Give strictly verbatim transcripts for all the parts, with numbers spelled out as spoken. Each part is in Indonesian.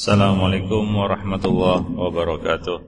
Assalamualaikum warahmatullahi wabarakatuh.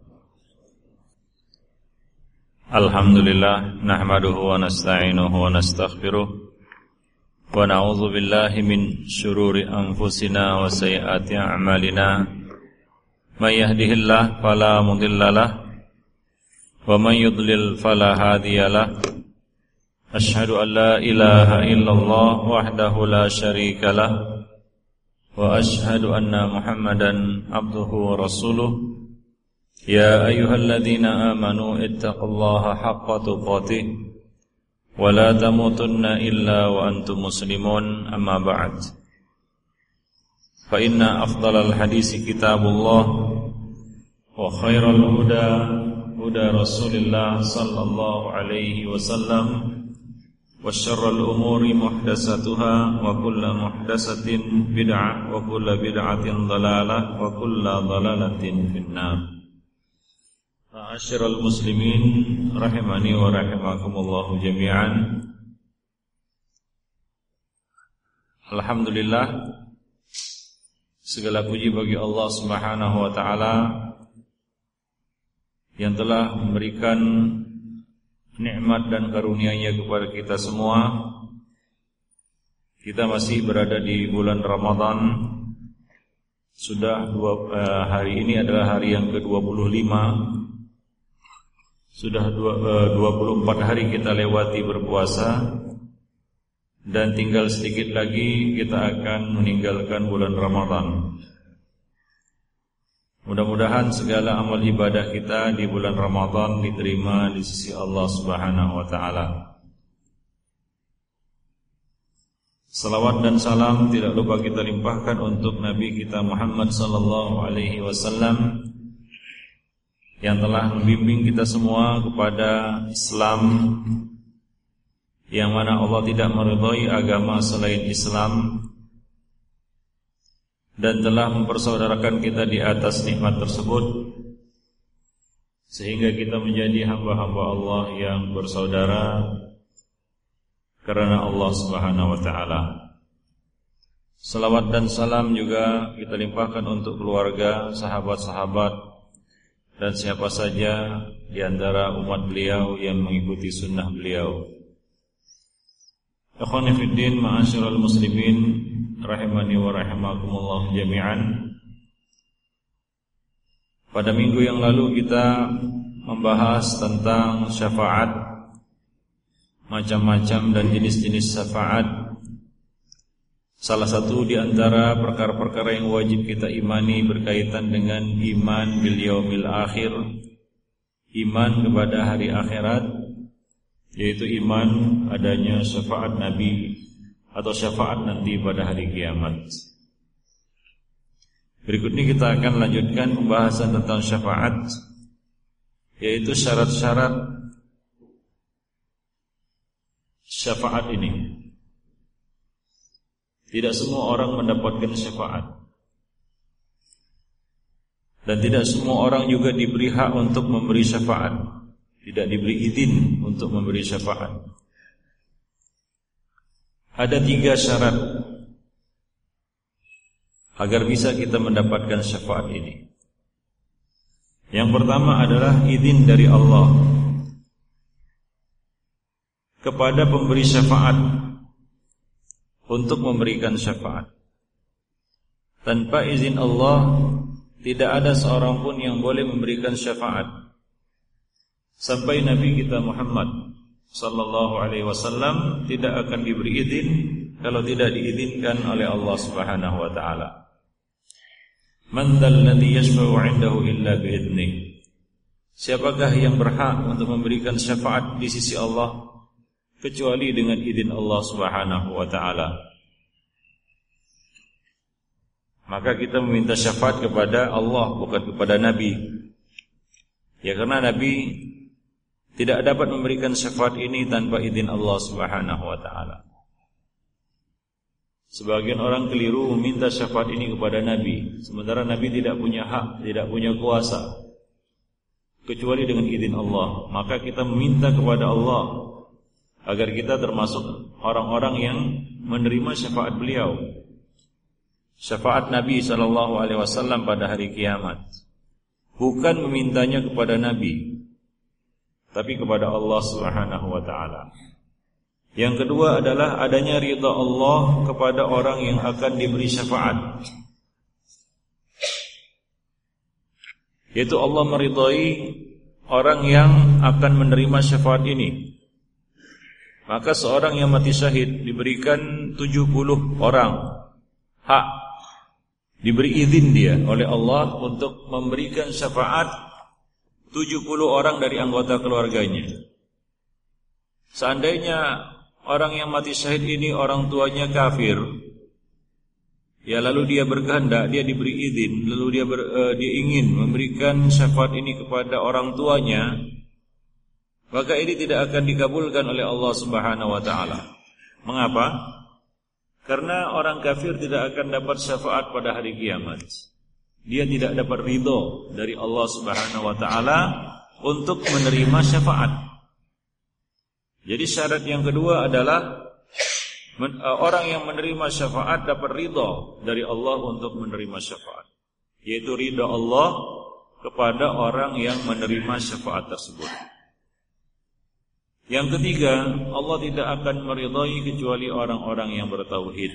Alhamdulillah, nahmaduhu wa nasta'inuhu wa nastaghfiruh wa na'udzu billahi min syururi anfusina wa sayyiati a'malina. May yahdihillahu fala mudhillalah wa man yudlil fala hadiyalah. Asyhadu an la ilaha illallah wahdahu la syarikalah wa ashhadu anna Muhammadan abduhu wa rasuluh. Ya ayyuhalladzina amanu ittaqullaha haqqa tuqatih wa la tamutunna illa wa antum muslimun, amma ba'd. Fa inna afdalal hadisi kitabullah wa khairal huda huda Rasulillah sallallahu alaihi wasallam wa syarrul umuri muhdatsatuha wa kullu muhdatsatin bid'ah wa kullu bid'atin dhalalah wa kullu dhalalatin finnar. Ma'asyiral muslimin rahimani wa rahimakumullah jami'an. Alhamdulillah, segala puji bagi Allah Subhanahu wa taala yang telah memberikan nikmat dan karunia-Nya kepada kita semua. Kita masih berada di bulan Ramadan. Sudah dua, eh, hari ini adalah hari yang ke dua puluh lima. Sudah dua, eh, dua puluh empat hari kita lewati berpuasa, dan tinggal sedikit lagi kita akan meninggalkan bulan Ramadan. Mudah-mudahan segala amal ibadah kita di bulan Ramadan diterima di sisi Allah Subhanahu wa taala. Salawat dan salam tidak lupa kita limpahkan untuk Nabi kita Muhammad sallallahu alaihi wasallam yang telah membimbing kita semua kepada Islam, yang mana Allah tidak meridhai agama selain Islam, dan telah mempersaudarakan kita di atas nikmat tersebut, sehingga kita menjadi hamba-hamba Allah yang bersaudara karena Allah Subhanahu wa taala. Salawat dan salam juga kita limpahkan untuk keluarga, sahabat-sahabat, dan siapa saja di antara umat beliau yang mengikuti sunnah beliau. Ikhwani fiddin, ma'asyiral muslimin rahimani wa rahimakumullah jami'an. Pada minggu yang lalu kita membahas tentang syafaat, macam-macam dan jenis-jenis syafaat. Salah satu di antara perkara-perkara yang wajib kita imani berkaitan dengan iman bil yaumil akhir, iman kepada hari akhirat, yaitu iman adanya syafaat Nabi atau syafaat nanti pada hari kiamat. Berikut ini kita akan lanjutkan pembahasan tentang syafaat, yaitu syarat-syarat syafaat ini. Tidak semua orang mendapatkan syafaat, dan tidak semua orang juga diberi hak untuk memberi syafaat, tidak diberi izin untuk memberi syafaat. Ada tiga syarat agar bisa kita mendapatkan syafaat ini. Yang pertama adalah izin dari Allah kepada pemberi syafaat untuk memberikan syafaat. Tanpa izin Allah, tidak ada seorang pun yang boleh memberikan syafaat sampai Nabi kita Muhammad sallallahu alaihi wasallam tidak akan diberi izin kalau tidak diizinkan oleh Allah Subhanahu wa taala. Man dzal ladzi yashfa'u 'indahu illa bi'idnih. Siapakah yang berhak untuk memberikan syafaat di sisi Allah kecuali dengan izin Allah Subhanahu wa taala? Maka kita meminta syafaat kepada Allah, bukan kepada Nabi. Ya, karena Nabi tidak dapat memberikan syafaat ini tanpa izin Allah Subhanahu wa taala. Sebagian orang keliru meminta syafaat ini kepada Nabi, sementara Nabi tidak punya hak, tidak punya kuasa kecuali dengan izin Allah. Maka kita meminta kepada Allah agar kita termasuk orang-orang yang menerima syafaat beliau. syafaat Nabi sallallahu alaihi wasallam pada hari kiamat. Bukan memintanya kepada Nabi, tapi kepada Allah Subhanahu wa taala. Yang kedua adalah adanya ridha Allah kepada orang yang akan diberi syafaat, yaitu Allah meridhai orang yang akan menerima syafaat ini. Maka seorang yang mati syahid diberikan tujuh puluh orang hak, diberi izin dia oleh Allah untuk memberikan syafaat tujuh puluh orang dari anggota keluarganya. Seandainya orang yang mati syahid ini orang tuanya kafir, ya lalu dia berkehendak, dia diberi izin, lalu dia ber, uh, dia ingin memberikan syafaat ini kepada orang tuanya, maka ini tidak akan dikabulkan oleh Allah Subhanahu wa taala. Mengapa? Karena orang kafir tidak akan dapat syafaat pada hari kiamat. Dia tidak dapat ridho dari Allah Subhanahu wa taala untuk menerima syafaat. Jadi syarat yang kedua adalah men, uh, orang yang menerima syafaat dapat ridho dari Allah untuk menerima syafaat, yaitu ridho Allah kepada orang yang menerima syafaat tersebut. Yang ketiga, Allah tidak akan meridhai kecuali orang-orang yang bertauhid,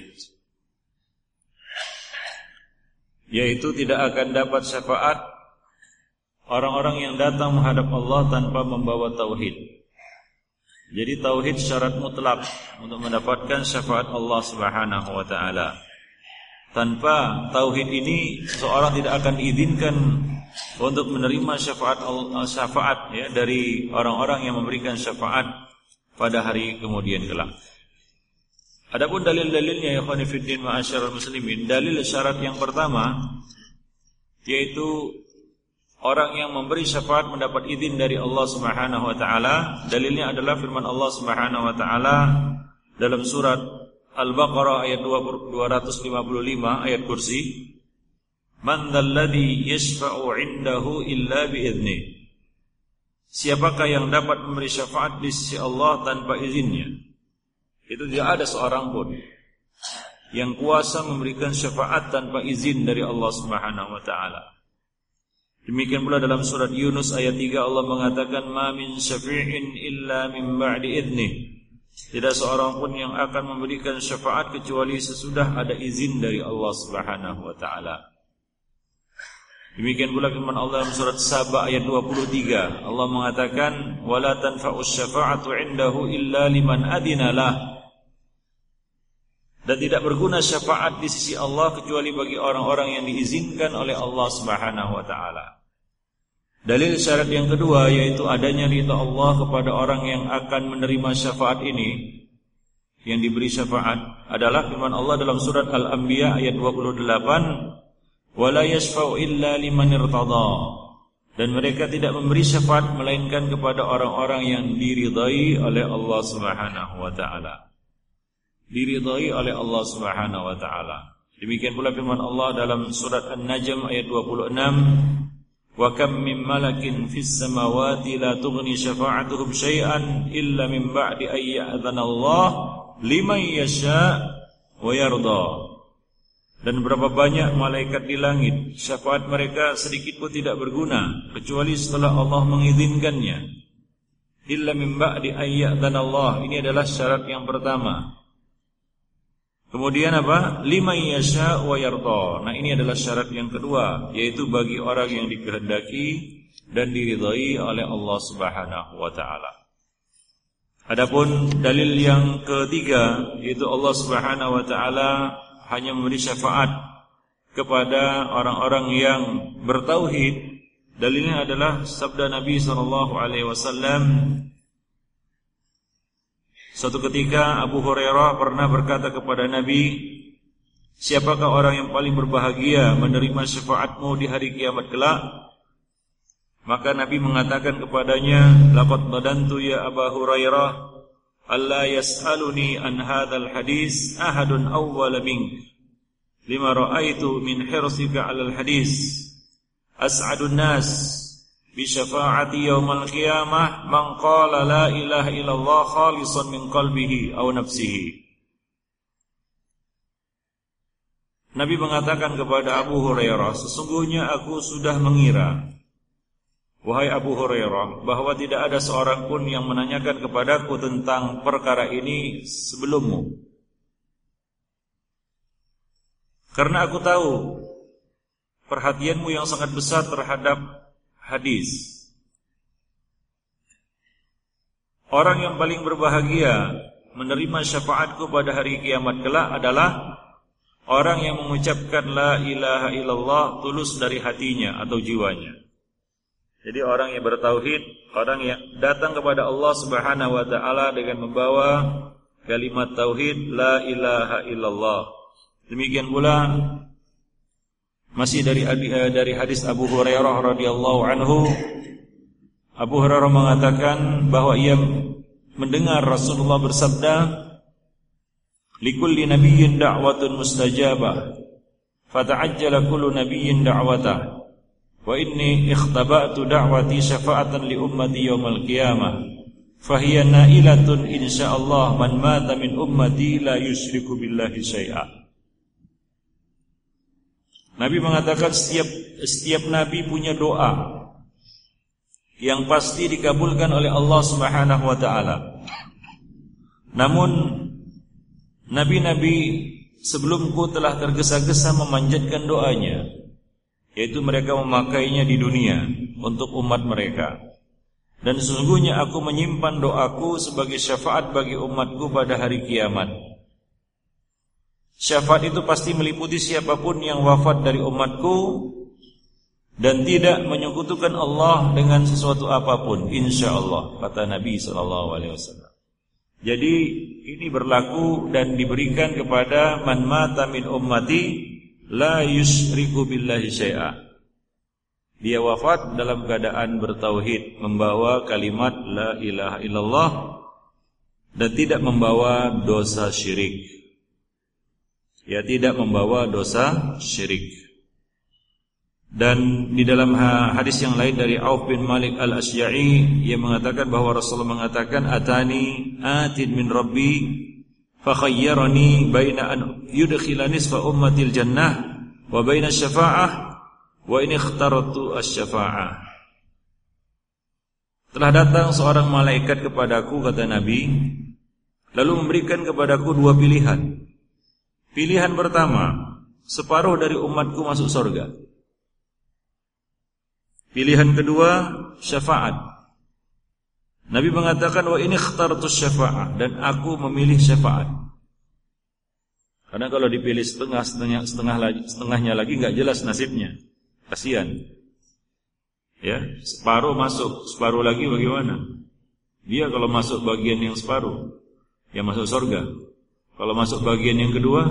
yaitu tidak akan dapat syafaat orang-orang yang datang menghadap Allah tanpa membawa tauhid. Jadi tauhid syarat mutlak untuk mendapatkan syafaat Allah Subhanahu wa taala. Tanpa tauhid ini seseorang tidak akan diizinkan untuk menerima syafaat syafaat ya dari orang-orang yang memberikan syafaat pada hari kemudian kelak. Adapun dalil-dalilnya ya ikhwani fiddin ma'asyiral muslimin, dalil syarat yang pertama yaitu orang yang memberi syafaat mendapat izin dari Allah Subhanahu wa taala. Dalilnya adalah firman Allah Subhanahu wa taala dalam surat Al-Baqarah ayat dua ratus lima puluh lima ayat kursi. Man dzalladzi yashfa'u 'indahu illa bi'idznih. Siapakah yang dapat memberi syafaat di sisi Allah tanpa izinnya? Itu tidak ada seorang pun yang kuasa memberikan syafaat tanpa izin dari Allah Subhanahu wa taala. Demikian pula dalam surat Yunus ayat tiga Allah mengatakan ma min syafi'in illa min ba'di idznih. Tidak seorang pun yang akan memberikan syafaat kecuali sesudah ada izin dari Allah Subhanahu wa taala. Demikian pula firman Allah dalam surat Saba ayat dua puluh tiga. Allah mengatakan wala tanfa'us syafa'atu 'indahu illa liman adina lah. Dan tidak berguna syafaat di sisi Allah kecuali bagi orang-orang yang diizinkan oleh Allah Subhanahu wa taala. Dalil syarat yang kedua yaitu adanya ridha Allah kepada orang yang akan menerima syafaat ini, yang diberi syafaat adalah firman Allah dalam surat Al-Anbiya ayat dua puluh delapan, wala yashfa'u illa liman irtada. Dan mereka tidak memberi syafaat melainkan kepada orang-orang yang diridai oleh Allah Subhanahu wa taala. Diridai oleh Allah Subhanahu wa taala. Demikian pula firman Allah dalam surat An-Najm ayat dua puluh enam, wa kam min malakin fis samawati la tughni syafa'atuhum syai'an illa min ba'di ay ya'dzana Allah liman yasha' wa yarda. Dan berapa banyak malaikat di langit, syafaat mereka sedikit pun tidak berguna kecuali setelah Allah mengizinkannya. Illa min ba'di ay ya'dzana Allah. Ini adalah syarat yang pertama. Kemudian apa? Liman yasha wa yarda. Nah, ini adalah syarat yang kedua, yaitu bagi orang yang dikehendaki dan diridhai oleh Allah Subhanahu wa taala. Adapun dalil yang ketiga yaitu Allah Subhanahu wa taala hanya memberi syafaat kepada orang-orang yang bertauhid. Dalilnya adalah sabda Nabi sallallahu alaihi wasallam. Suatu ketika Abu Hurairah pernah berkata kepada Nabi, siapakah orang yang paling berbahagia menerima syafaatmu di hari kiamat kelak? Maka Nabi mengatakan kepadanya, laqad badantu ya Abu Hurairah alla yas'aluni an hadzal hadis ahadun awwala mink lima ra'aitu min hirsika 'alal hadis as'adun nas bi syafa'ati yaumal qiyamah man qala la ilaha illallah khalisan min qalbihi aw nafsihi. Nabi mengatakan kepada Abu Hurairah, sesungguhnya aku sudah mengira, wahai Abu Hurairah, bahwa tidak ada seorang pun yang menanyakan kepadaku tentang perkara ini sebelummu. Karena aku tahu perhatianmu yang sangat besar terhadap hadis. Orang yang paling berbahagia menerima syafaatku pada hari kiamat kelak adalah orang yang mengucapkan la ilaha illallah tulus dari hatinya atau jiwanya. Jadi orang yang bertauhid, orang yang datang kepada Allah Subhanahu wa taala dengan membawa kalimat tauhid la ilaha illallah. Demikian pula masih dari dari hadis Abu Hurairah radhiyallahu anhu, Abu Hurairah mengatakan bahwa ia mendengar Rasulullah bersabda, likulli nabiyyin da'watun mustajabah, fata'ajjala kullu nabiyyin da'watah, wa inni ikhtaba'tu da'wati syafa'atan li ummati yawmal qiyamah, fahiya na'ilatun insyaallah man mata min ummati la yusyriku billahi syai'a. Nabi mengatakan setiap setiap nabi punya doa yang pasti dikabulkan oleh Allah Subhanahu wa taala. Namun nabi-nabi sebelumku telah tergesa-gesa memanjatkan doanya, yaitu mereka memakainya di dunia untuk umat mereka. Dan sesungguhnya aku menyimpan doaku sebagai syafaat bagi umatku pada hari kiamat. Syafaat itu pasti meliputi siapapun yang wafat dari umatku dan tidak menyekutukan Allah dengan sesuatu apapun, insyaallah, kata Nabi sallallahu alaihi wasallam. Jadi ini berlaku dan diberikan kepada man mata min ummati la yusyriku billahi syai'a. Dia wafat dalam keadaan bertauhid, membawa kalimat la ilaha illallah dan tidak membawa dosa syirik. Ya, tidak membawa dosa syirik. Dan di dalam hadis yang lain dari Auf bin Malik al-Asy'a'i, ia mengatakan bahwa Rasulullah mengatakan, atani atin min rabbi fakhayyarani baina an yudkhila nisfa ummatil jannah wa baina syafa'ah wa in ikhtartu asy-syafa'ah. Telah datang seorang malaikat kepadaku, kata Nabi, lalu memberikan kepadaku dua pilihan. Pilihan pertama, separuh dari umatku masuk surga. Pilihan kedua, syafaat. Nabi mengatakan wa ini ikhtartu syafa'ah, dan aku memilih syafaat. Karena kalau dipilih setengah setengah setengah lagi, setengahnya lagi enggak jelas nasibnya. Kasihan. Ya, separuh masuk, separuh lagi bagaimana? Dia kalau masuk bagian yang separuh, ya masuk surga. Kalau masuk bagian yang kedua,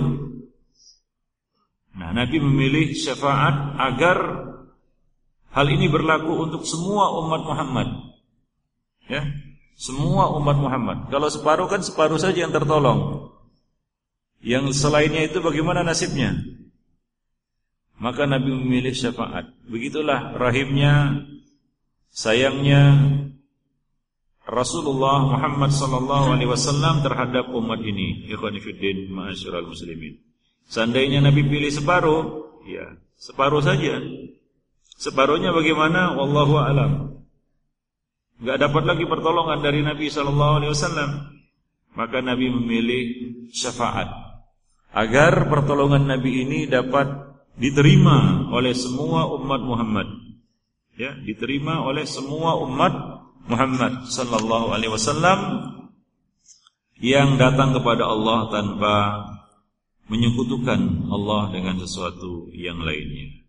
nah Nabi memilih syafaat agar hal ini berlaku untuk semua umat Muhammad. Ya, semua umat Muhammad. Kalau separuh kan separuh saja yang tertolong. Yang selainnya itu bagaimana nasibnya? Maka Nabi memilih syafaat. Begitulah rahimnya, sayangnya Rasulullah Muhammad sallallahu alaihi wasallam terhadap umat ini. Ikhwani fiddin, ma'asyiral muslimin. Seandainya Nabi pilih separuh, ya, separuh saja. Separuhnya bagaimana? Wallahu a'lam. Enggak dapat lagi pertolongan dari Nabi sallallahu alaihi wasallam. Maka Nabi memilih syafaat agar pertolongan Nabi ini dapat diterima oleh semua umat Muhammad. Ya, diterima oleh semua umat Muhammad sallallahu alaihi wasallam yang datang kepada Allah tanpa menyekutukan Allah dengan sesuatu yang lainnya.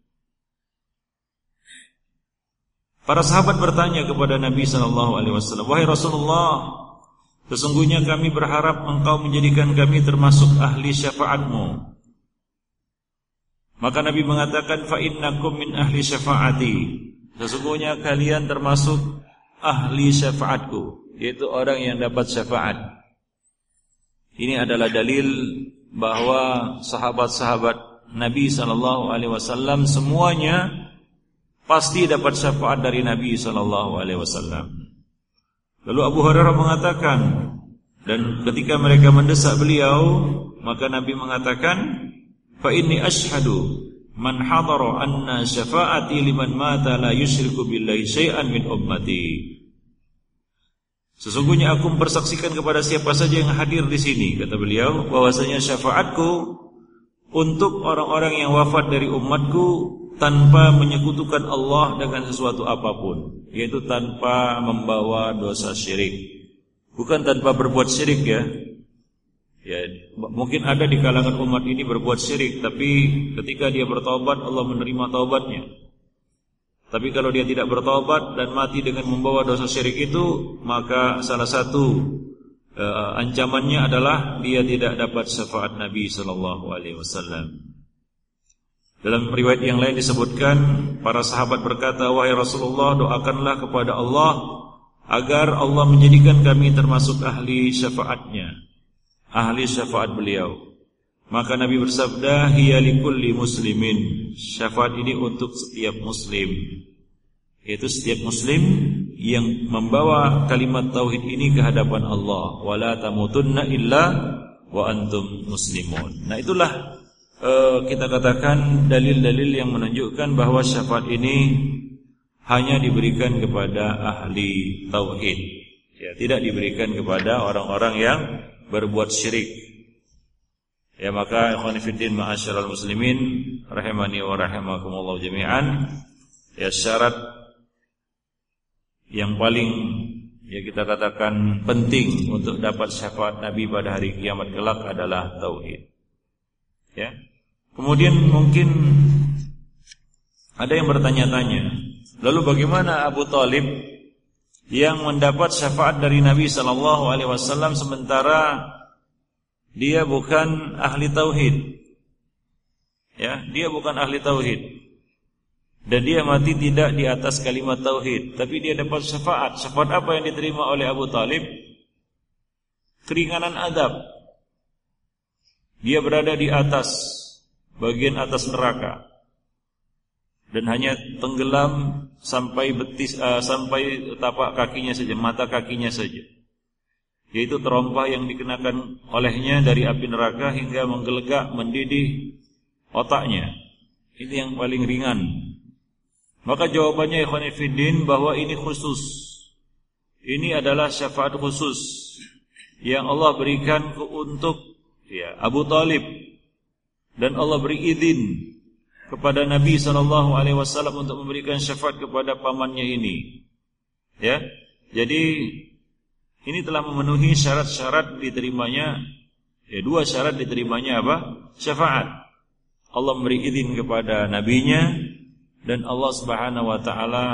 Para sahabat bertanya kepada Nabi sallallahu alaihi wasallam, "Wahai Rasulullah, sesungguhnya kami berharap Engkau menjadikan kami termasuk ahli syafaat-Mu." Maka Nabi mengatakan, "Fa innakum min ahli syafaati." Sesungguhnya kalian termasuk ahli syafaatku, yaitu orang yang dapat syafaat. Ini adalah dalil bahwa sahabat-sahabat Nabi sallallahu alaihi wasallam semuanya pasti dapat syafaat dari Nabi sallallahu alaihi wasallam. Lalu Abu Hurairah mengatakan, dan ketika mereka mendesak beliau, maka Nabi mengatakan, fa inni ashhadu man hadara anna syafa'ati liman mata la yusyriku billahi syai'an min ummati. Sesungguhnya aku mempersaksikan kepada siapa saja yang hadir di sini, kata beliau, bahwasanya syafaatku untuk orang-orang yang wafat dari umatku tanpa menyekutukan Allah dengan sesuatu apapun, yaitu tanpa membawa dosa syirik. Bukan tanpa berbuat syirik ya. Ya, mungkin ada di kalangan umat ini berbuat syirik, tapi ketika dia bertaubat Allah menerima taubatnya. Tapi kalau dia tidak bertaubat dan mati dengan membawa dosa syirik itu, maka salah satu uh, ancamannya adalah dia tidak dapat syafaat Nabi sallallahu alaihi wasallam. Dalam riwayat yang lain disebutkan, para sahabat berkata, wahai Rasulullah, doakanlah kepada Allah agar Allah menjadikan kami termasuk ahli syafaatnya, ahli syafaat beliau. Maka Nabi bersabda, hiya likulli muslimin, syafaat ini untuk setiap muslim, yaitu setiap muslim yang membawa kalimat tauhid ini ke hadapan Allah, wala tamutunna illa wa antum muslimun. Nah, itulah Uh, kita katakan dalil-dalil yang menunjukkan bahwa syafaat ini hanya diberikan kepada ahli tauhid, ya, tidak diberikan kepada orang-orang yang berbuat syirik. Ya, maka ikhwan fillah ma'asyiral muslimin rahimani wa rahimakumullah jami'an, ya, syarat yang paling, ya, kita katakan penting untuk dapat syafaat Nabi pada hari kiamat kelak adalah tauhid. Ya. Kemudian mungkin ada yang bertanya-tanya, lalu bagaimana Abu Thalib yang mendapat syafaat dari Nabi sallallahu alaihi wasallam sementara dia bukan ahli tauhid? Ya, dia bukan ahli tauhid. Dan dia mati tidak di atas kalimat tauhid, tapi dia dapat syafaat. Syafaat apa yang diterima oleh Abu Thalib? Keringanan adab. Dia berada di atas, bagian atas neraka, dan hanya tenggelam sampai betis, uh, sampai tapak kakinya saja, mata kakinya saja, yaitu terompah yang dikenakan olehnya dari api neraka hingga menggelegak mendidih otaknya. Ini yang paling ringan. Maka jawabannya ikhwan fillah bahwa ini khusus. Ini adalah syafaat khusus yang Allah berikan untuk, ya, Abu Thalib. Dan Allah beri izin kepada Nabi sallallahu alaihi wasallam untuk memberikan syafaat kepada pamannya ini. Ya. Jadi ini telah memenuhi syarat-syarat diterimanya, ya, dua syarat diterimanya apa? Syafaat. Allah memberi izin kepada nabinya dan Allah Subhanahu wa taala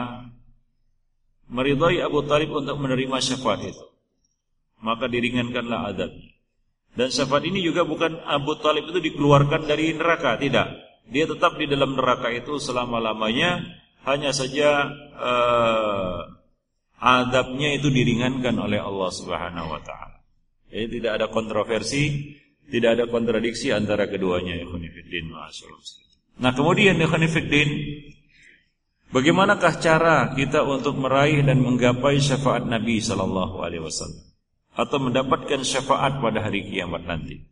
meridhai Abu Thalib untuk menerima syafaat itu. Maka diringankanlah azabnya. Dan syafaat ini juga bukan Abu Thalib itu dikeluarkan dari neraka, tidak. Dia tetap di dalam neraka itu selama-lamanya, hanya saja uh, azabnya itu diringankan oleh Allah Subhanahu wa taala. Jadi tidak ada kontroversi, tidak ada kontradiksi antara keduanya, ikhwan fillah. Nah, kemudian ikhwan fillah, bagaimanakah cara kita untuk meraih dan menggapai syafaat Nabi sallallahu alaihi wasallam atau mendapatkan syafaat pada hari kiamat nanti?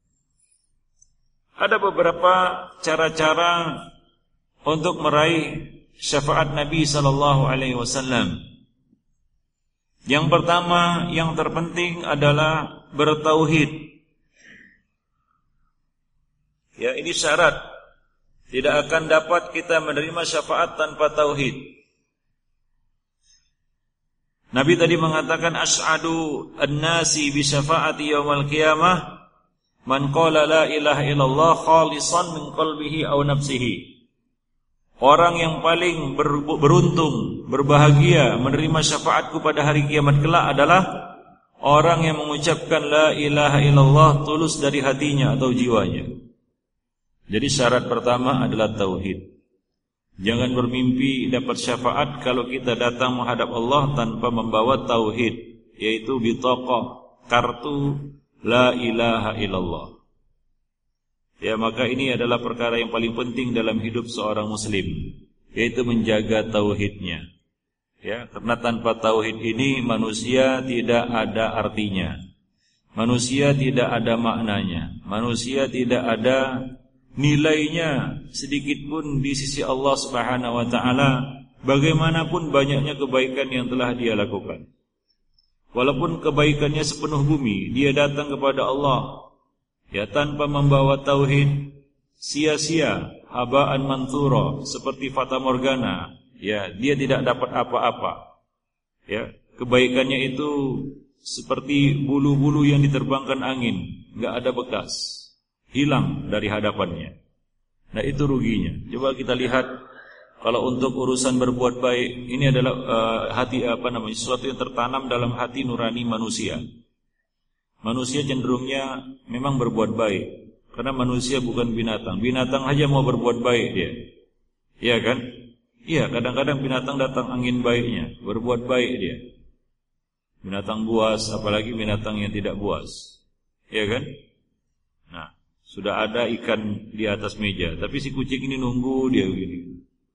Ada beberapa cara-cara untuk meraih syafaat Nabi sallallahu alaihi wasallam. Yang pertama, yang terpenting adalah bertauhid. Ya, ini syarat. Tidak akan dapat kita menerima syafaat tanpa tauhid. Nabi tadi mengatakan, asy'adu an-nasi bi syafaati yaumil qiyamah man qala la ilaha illallah khalisan min qalbihi aw nafsihi. Orang yang paling beruntung, berbahagia menerima syafaatku pada hari kiamat kelak adalah orang yang mengucapkan la ilaha illallah tulus dari hatinya atau jiwanya. Jadi syarat pertama adalah tauhid. Jangan bermimpi dapat syafaat kalau kita datang menghadap Allah tanpa membawa tauhid, yaitu bitaqah, kartu la ilaha illallah. Ya, maka ini adalah perkara yang paling penting dalam hidup seorang muslim, yaitu menjaga tauhidnya. Ya, karena tanpa tauhid ini manusia tidak ada artinya. Manusia tidak ada maknanya. Manusia tidak ada nilainya sedikit pun di sisi Allah Subhanahu wa taala, bagaimanapun banyaknya kebaikan yang telah dia lakukan. Walaupun kebaikannya sepenuh bumi, dia datang kepada Allah ya tanpa membawa tauhid, sia-sia, habaan manthura, seperti fata morgana, ya dia tidak dapat apa-apa. Ya, kebaikannya itu seperti bulu-bulu yang diterbangkan angin, enggak ada bekas, hilang dari hadapannya. Nah, itu ruginya. Coba kita lihat, kalau untuk urusan berbuat baik, ini adalah uh, hati apa namanya, sesuatu yang tertanam dalam hati nurani manusia. Manusia cenderungnya memang berbuat baik, karena manusia bukan binatang. Binatang aja mau berbuat baik dia, iya kan? Iya, kadang-kadang binatang datang angin baiknya, berbuat baik dia. Binatang buas, apalagi binatang yang tidak buas, iya kan? Nah, sudah ada ikan di atas meja, tapi si kucing ini nunggu dia begini.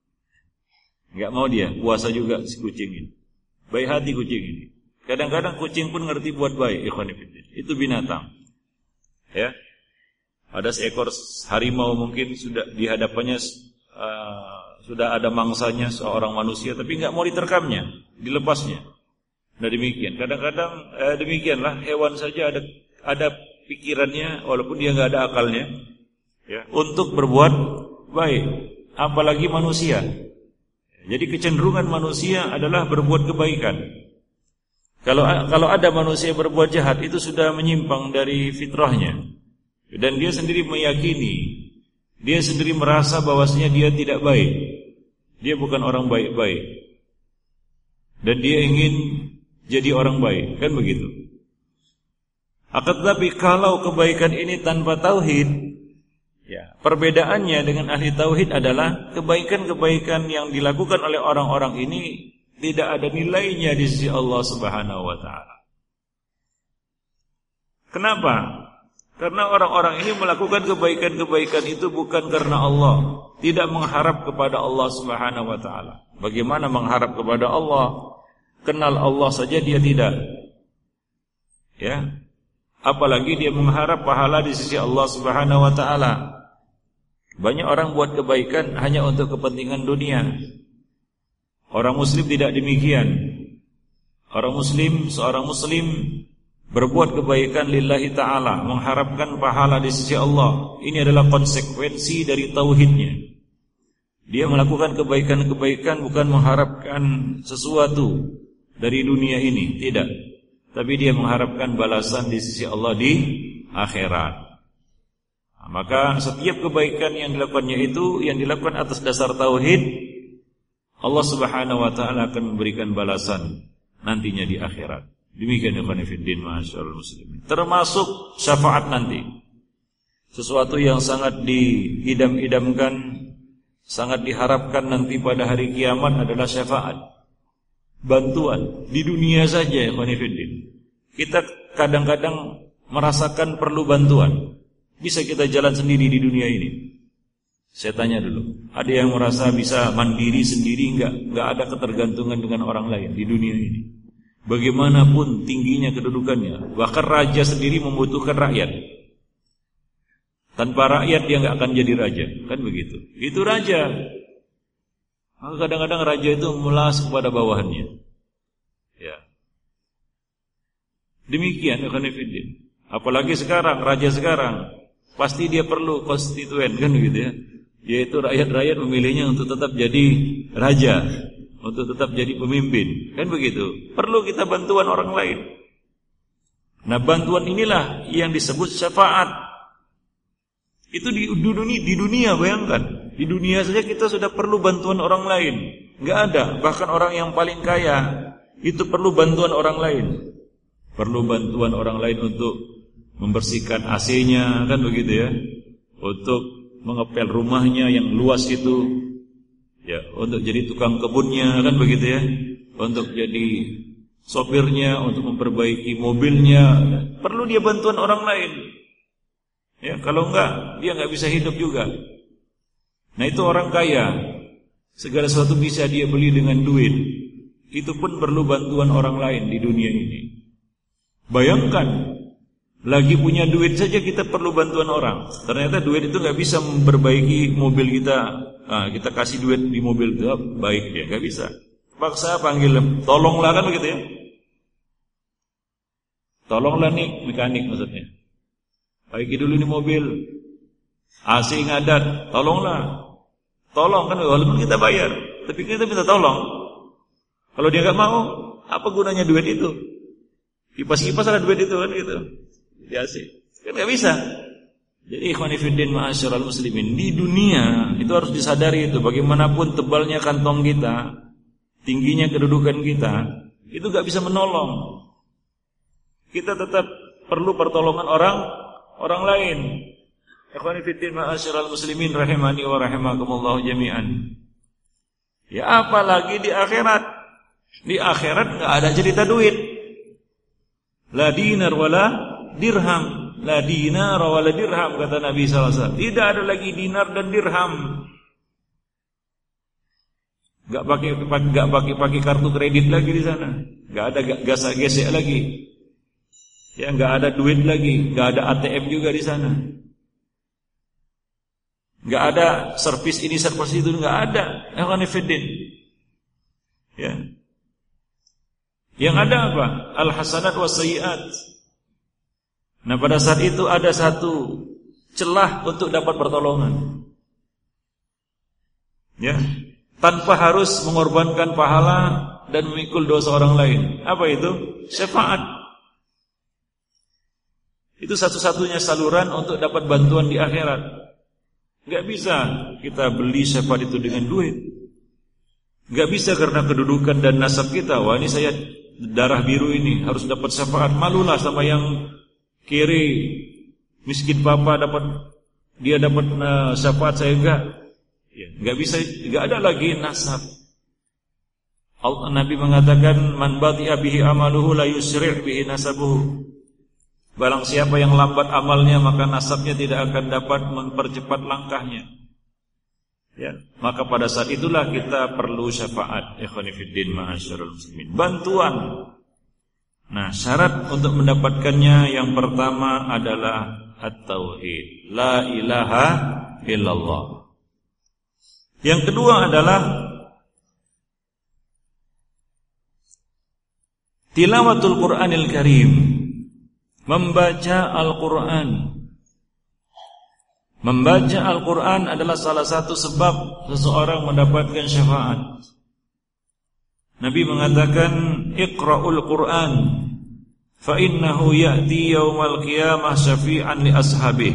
Enggak mau dia, puasa juga si kucing ini. Baik hati kucing ini. Kadang-kadang kucing pun ngerti buat baik, ikhwan fillah. Itu binatang. Ya. Ada seekor harimau mungkin sudah di hadapannya uh, sudah ada mangsanya seorang manusia, tapi enggak mau diterkamnya, dilepasnya. Nah demikian. Kadang-kadang eh, demikianlah hewan saja ada ada pikirannya walaupun dia enggak ada akalnya, ya, untuk berbuat baik, apalagi manusia. Jadi kecenderungan manusia adalah berbuat kebaikan. Kalau kalau ada manusia berbuat jahat, itu sudah menyimpang dari fitrahnya. Dan dia sendiri meyakini, dia sendiri merasa bahwasanya dia tidak baik. Dia bukan orang baik-baik. Dan dia ingin jadi orang baik, kan begitu. Akan tetapi kalau kebaikan ini tanpa tauhid, ya, perbedaannya dengan ahli tauhid adalah kebaikan-kebaikan yang dilakukan oleh orang-orang ini tidak ada nilainya di sisi Allah Subhanahu wa taala. Kenapa? Karena orang-orang ini melakukan kebaikan-kebaikan itu bukan karena Allah, tidak mengharap kepada Allah Subhanahu wa taala. Bagaimana mengharap kepada Allah? Kenal Allah saja dia tidak. Ya. Apalagi dia mengharap pahala di sisi Allah Subhanahu wa taala. Banyak orang buat kebaikan hanya untuk kepentingan dunia. Orang muslim tidak demikian. Orang muslim, seorang muslim berbuat kebaikan lillahi ta'ala, mengharapkan pahala di sisi Allah. Ini adalah konsekuensi dari tauhidnya. Dia melakukan kebaikan-kebaikan bukan mengharapkan sesuatu dari dunia ini, tidak. Tapi dia mengharapkan balasan di sisi Allah di akhirat. Nah, maka setiap kebaikan yang dilakukannya itu yang dilakukan atas dasar tauhid, Allah Subhanahu wa taala akan memberikan balasan nantinya di akhirat. Demikian ya khonifuddin ma'asyiral muslimin. Termasuk syafaat nanti. Sesuatu yang sangat diidam-idamkan, sangat diharapkan nanti pada hari kiamat adalah syafaat. Bantuan di dunia saja ya khonifuddin. Kita kadang-kadang merasakan perlu bantuan. Bisa kita jalan sendiri di dunia ini? Saya tanya dulu, ada yang merasa bisa mandiri sendiri, enggak? Enggak ada ketergantungan dengan orang lain di dunia ini. Bagaimanapun tingginya kedudukannya, bahkan raja sendiri membutuhkan rakyat. Tanpa rakyat dia enggak akan jadi raja, kan begitu? Itu raja. Maka kadang-kadang raja itu melas kepada bawahannya. Ya. Demikian ya khonifuddin. Apalagi sekarang, raja sekarang, pasti dia perlu konstituen, kan begitu ya? Yaitu rakyat-rakyat memilihnya untuk tetap jadi raja, untuk tetap jadi pemimpin, kan begitu. Perlu kita bantuan orang lain. Nah, bantuan inilah yang disebut syafaat. Itu di dunia, di dunia bayangkan, di dunia saja kita sudah perlu bantuan orang lain. Enggak ada, bahkan orang yang paling kaya itu perlu bantuan orang lain. Perlu bantuan orang lain untuk membersihkan A C-nya, kan begitu ya. Untuk mengepel rumahnya yang luas itu, ya, untuk jadi tukang kebunnya, kan begitu ya, untuk jadi sopirnya, untuk memperbaiki mobilnya, perlu dia bantuan orang lain. Ya, kalau enggak dia enggak bisa hidup juga. Nah, itu orang kaya, segala sesuatu bisa dia beli dengan duit. Itu pun perlu bantuan orang lain di dunia ini. Bayangkan Lagi punya duit saja kita perlu bantuan orang. Ternyata duit itu nggak bisa memperbaiki mobil kita. Nah, kita kasih duit di mobil itu baik dia, nggak bisa. Paksa panggil, tolonglah kan begitu ya. Tolonglah nih mekanik maksudnya. Baiki dulu nih mobil. A C ngadat, tolonglah. Tolong kan walaupun kita bayar, tapi kita minta tolong. Kalau dia nggak mau, apa gunanya duit itu? Kipas-kipas ada duit itu kan gitu. Ya sih, kan nggak bisa. Jadi ikhwani fiddin ma'asyiral muslimin, di dunia itu harus disadari itu, bagaimanapun tebalnya kantong kita, tingginya kedudukan kita, itu nggak bisa menolong. Kita tetap perlu pertolongan orang orang lain. Ikhwani fiddin ma'asyiral muslimin rahimani wa rahimakumullah jami'an. Ya apalagi di akhirat. Di akhirat nggak ada cerita duit. La dinar wala dirham, la dinar wala dirham, kata Nabi sallallahu alaihi wasallam. Tidak ada lagi dinar dan dirham. Enggak pakai enggak pakai pakai kartu kredit lagi di sana. Enggak ada gasak-gesek lagi. Ya enggak ada duit lagi, enggak ada A T M juga di sana. Enggak ada servis ini servis itu, enggak ada. Ikhwan fillah. Ya. Yang ada apa? Al-hasanat was sayyiat. Nah pada saat itu ada satu celah untuk dapat pertolongan. Ya, tanpa harus mengorbankan pahala dan memikul dosa orang lain. Apa itu? Syafaat. Itu satu-satunya saluran untuk dapat bantuan di akhirat. Enggak bisa kita beli syafaat itu dengan duit. Enggak bisa karena kedudukan dan nasab kita. Wah ini saya darah biru ini harus dapat syafaat. Malulah sama yang kiri miskin papa dapat dia dapat uh, syafaat saya enggak. Ya, enggak bisa, enggak ada lagi nasab. Allah, Nabi mengatakan man bati'a bihi amaluhu la yusri' bihi nasabuhu. Barang siapa yang lambat amalnya maka nasabnya tidak akan dapat mempercepat langkahnya. Ya, maka pada saat itulah kita perlu syafaat. Ikhwani fiddin ma'asyiral muslimin. Bantuan. Nah, syarat untuk mendapatkannya yang pertama adalah at-tauhid. La ilaha illallah. Yang kedua adalah tilawatul Qur'anil Karim. Membaca Al-Qur'an. Membaca Al-Qur'an adalah salah satu sebab seseorang mendapatkan syafaat. Nabi mengatakan Iqra'ul Qur'an fa innahu ya'ti yaumal qiyamah syafi'an li ashabih.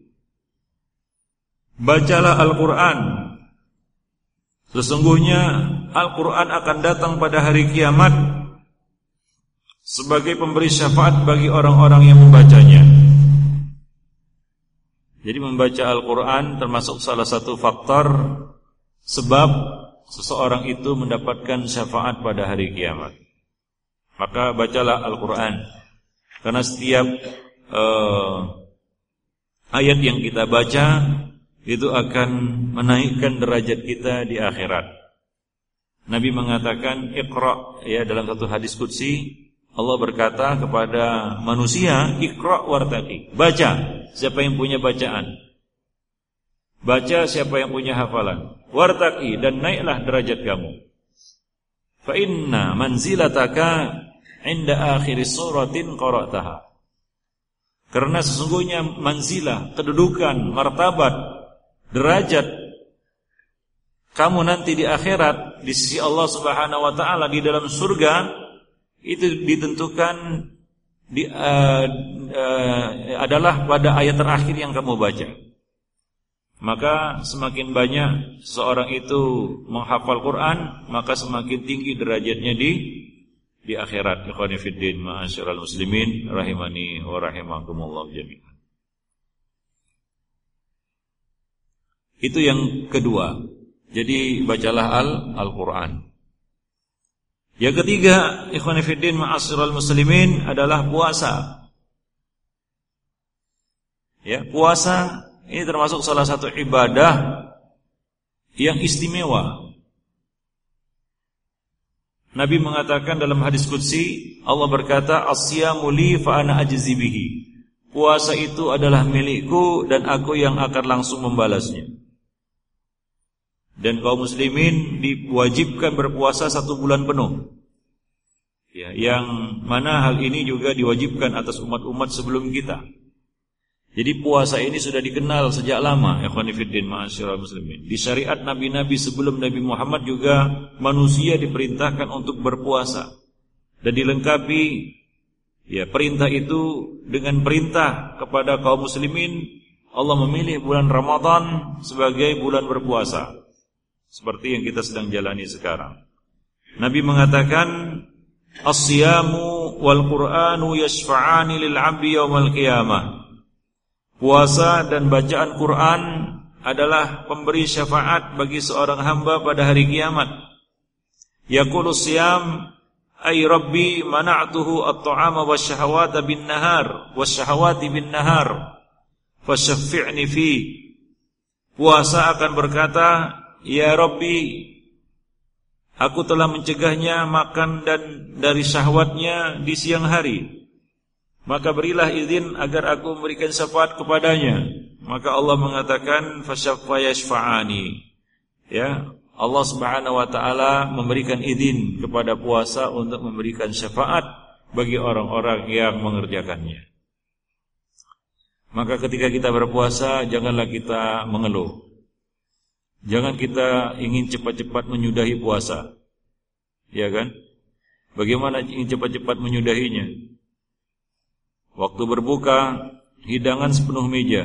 Bacalah Al-Qur'an. Sesungguhnya Al-Qur'an akan datang pada hari kiamat sebagai pemberi syafaat bagi orang-orang yang membacanya. Jadi membaca Al-Qur'an termasuk salah satu faktor sebab seseorang itu mendapatkan syafaat pada hari kiamat. Maka bacalah Al-Qur'an. Karena setiap uh, ayat yang kita baca itu akan menaikkan derajat kita di akhirat. Nabi mengatakan Iqra, ya, dalam satu hadis qudsi Allah berkata kepada manusia, Iqra wartaqi. Baca, siapa yang punya bacaan. Baca siapa yang punya hafalan. Wartaqi, dan naiklah derajat kamu. Fa inna manzilataka inda akhir suratin qara'taha. Karena sesungguhnya manzilah, kedudukan, martabat, derajat kamu nanti di akhirat di sisi Allah Subhanahu wa taala di dalam surga itu ditentukan di, uh, uh, adalah pada ayat terakhir yang kamu baca. Maka semakin banyak seseorang itu menghafal Quran, maka semakin tinggi derajatnya di di akhirat. Ikhwani fiddin ma'asyiral muslimin rahimani wa rahimakumullah jami'an. Itu yang kedua. Jadi bacalah al Al-Qur'an. Yang ketiga, ikhwani fiddin ma'asyiral muslimin adalah puasa. Ya, puasa ini termasuk salah satu ibadah yang istimewa. Nabi mengatakan dalam hadis qudsi, Allah berkata, "As-siyamu li fa ana ajzi bihi." puasa itu adalah milikku dan aku yang akan langsung membalasnya. Dan kaum muslimin diwajibkan berpuasa satu bulan penuh. Ya, yang mana hal ini juga diwajibkan atas umat-umat sebelum kita. Jadi puasa ini sudah dikenal sejak lama, ikhwani fiddin ma'asyiral muslimin. Di syariat nabi-nabi sebelum Nabi Muhammad juga manusia diperintahkan untuk berpuasa. Dan dilengkapi ya perintah itu dengan perintah kepada kaum muslimin. Allah memilih bulan Ramadan sebagai bulan berpuasa, seperti yang kita sedang jalani sekarang. Nabi mengatakan, as-siyamu wal Qur'anu yashfa'ani lil 'abdi yaumal qiyamah. Puasa dan bacaan Quran adalah pemberi syafaat bagi seorang hamba pada hari kiamat. Yaqulu siyam ay rabbi mana'tuhu at-ta'ama wasyahawata bin nahar wasyahawati bin nahar fasyaffi'ni fi. Puasa akan berkata, ya Rabbi, aku telah mencegahnya makan dan dari syahwatnya di siang hari, maka berilah izin agar aku memberikan syafaat kepadanya. Maka Allah mengatakan fasyafayashfa'ani. Ya, Allah Subhanahu wa taala memberikan izin kepada puasa untuk memberikan syafaat bagi orang-orang yang mengerjakannya. Maka ketika kita berpuasa, janganlah kita mengeluh. Jangan kita ingin cepat-cepat menyudahi puasa. Ya kan? Bagaimana ingin cepat-cepat menyudahinya? Waktu berbuka, hidangan sepenuh meja.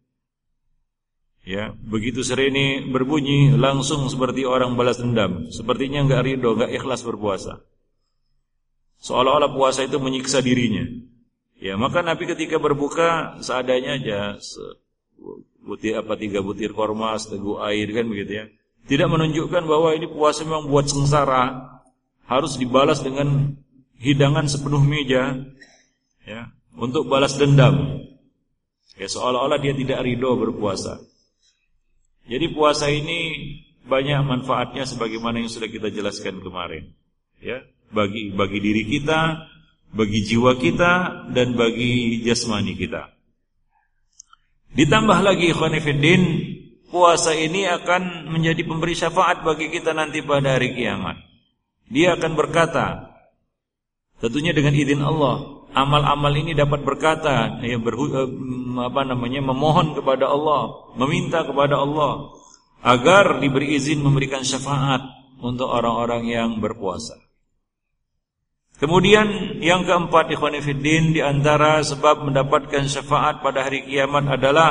Ya, begitu serene berbunyi, langsung seperti orang balas dendam. Sepertinya enggak ridho, enggak ikhlas berpuasa. Seolah-olah puasa itu menyiksa dirinya. Ya, maka Nabi ketika berbuka seadanya aja, butir apa tiga butir korma, seteguk air, kan begitu ya. Tidak menunjukkan bahwa ini puasa memang buat sengsara, harus dibalas dengan hidangan sepenuh meja. Ya, untuk balas dendam. Ya, seolah-olah dia tidak ridho berpuasa. Jadi puasa ini banyak manfaatnya sebagaimana yang sudah kita jelaskan kemarin. Ya, bagi bagi diri kita, bagi jiwa kita, dan bagi jasmani kita. Ditambah lagi ikhwani fiddin, puasa ini akan menjadi pemberi syafaat bagi kita nanti pada hari kiamat. Dia akan berkata, tentunya dengan izin Allah, amal-amal ini dapat berkata, ya, berhu, apa namanya, memohon kepada Allah, meminta kepada Allah agar diberi izin memberikan syafaat untuk orang-orang yang berpuasa. Kemudian yang keempat ikhwani fiddin, di antara sebab mendapatkan syafaat pada hari kiamat adalah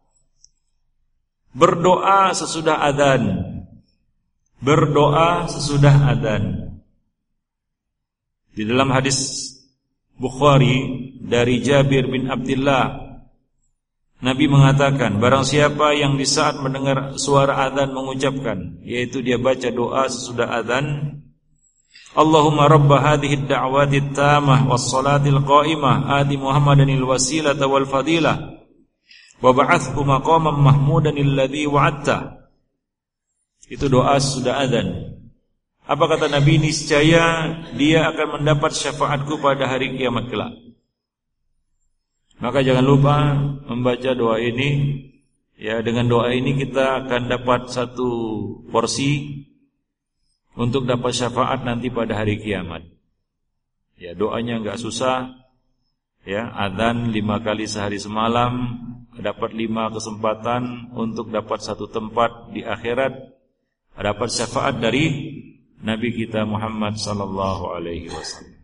berdoa sesudah adzan. Berdoa sesudah adzan. Di dalam hadis Bukhari dari Jabir bin Abdullah, Nabi mengatakan, barang siapa yang di saat mendengar suara adzan mengucapkan, yaitu dia baca doa sesudah adzan, Allahumma rabba hadhihi ad-da'wati at-tamah was-salati al-qa'imah ati Muhammadanil wasilata wal fadilah wa ba'athhu maqaman mahmudan alladhi wa'adta. Itu doa sesudah adzan. Apa kata Nabi? Niscaya dia akan mendapat syafaatku pada hari kiamat kelak. Maka jangan lupa membaca doa ini. Ya, dengan doa ini kita akan dapat satu porsi untuk dapat syafaat nanti pada hari kiamat. Ya, doanya enggak susah. Ya, adzan lima kali sehari semalam, dapat lima kesempatan untuk dapat satu tempat di akhirat, dapat syafaat dari Nabi kita Muhammad sallallahu alaihi wasallam.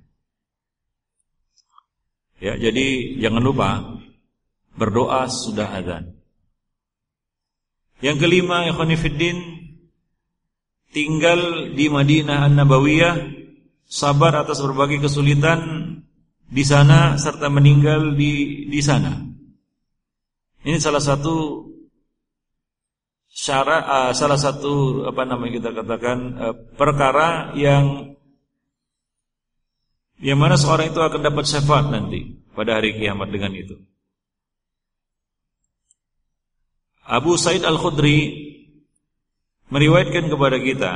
Ya, jadi jangan lupa berdoa sudah adzan. Yang kelima, ikhwani fiddin, tinggal di Madinah An-Nabawiyah, sabar atas berbagai kesulitan di sana serta meninggal di di sana. Ini salah satu syarat, uh, salah satu apa namanya kita katakan uh, perkara yang yang mana seorang itu akan dapat syafaat nanti pada hari kiamat dengan itu. Abu Sa'id Al-Khudri meriwayatkan kepada kita,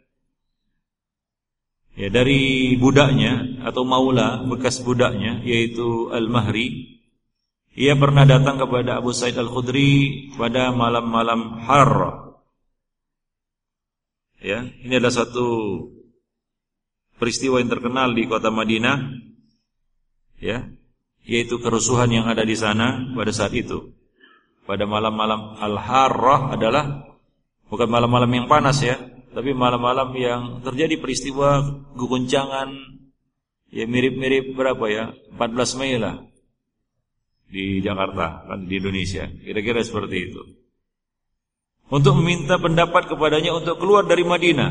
ya, dari budaknya atau maula, bekas budaknya, yaitu Al-Mahri, ia pernah datang kepada Abu Sa'id Al-Khudri pada malam-malam Harrah. Ya, ini adalah satu peristiwa yang terkenal di kota Madinah, ya, yaitu kerusuhan yang ada di sana pada saat itu. Pada malam-malam Al-Harrah adalah bukan malam-malam yang panas ya, tapi malam-malam yang terjadi peristiwa guguncangan, ya mirip-mirip berapa ya, empat belas Mei lah di Jakarta, kan di Indonesia, kira-kira seperti itu. Untuk meminta pendapat kepadanya untuk keluar dari Madinah.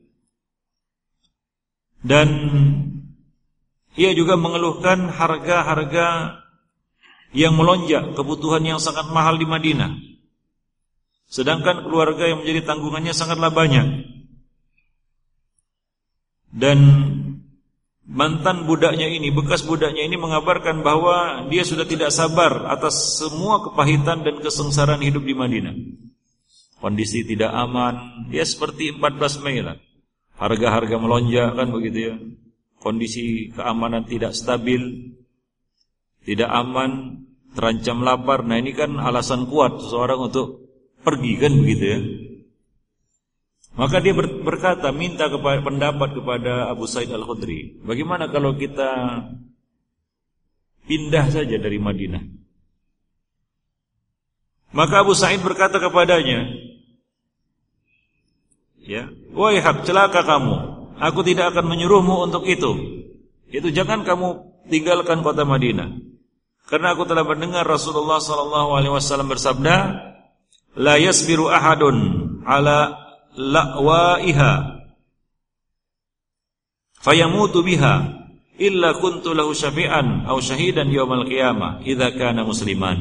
Dan ia juga mengeluhkan harga-harga yang melonjak, kebutuhan yang sangat mahal di Madinah. Sedangkan keluarga yang menjadi tanggungannya sangatlah banyak. Dan mantan budaknya ini, bekas budaknya ini mengabarkan bahwa dia sudah tidak sabar atas semua kepahitan dan kesengsaraan hidup di Madinah. Kondisi tidak aman, ya seperti empat belas Mei lah. Harga-harga melonjak kan begitu ya. Kondisi keamanan tidak stabil, tidak aman, terancam lapar. Nah ini kan alasan kuat seseorang untuk pergi kan begitu ya. Maka dia berkata, minta kepada, pendapat kepada Abu Sa'id Al-Khudri, bagaimana kalau kita pindah saja dari Madinah? Maka Abu Sa'id berkata kepadanya, ya, wahai hak, celaka kamu, aku tidak akan menyuruhmu untuk itu. Itu jangan kamu tinggalkan kota Madinah. Karena aku telah mendengar Rasulullah sallallahu alaihi wasallam bersabda, la yasbiru ahadun ala la'waiha fayamutu biha illa kuntu lahu syafi'an aw syahidan yaumal qiyamah idza kana musliman.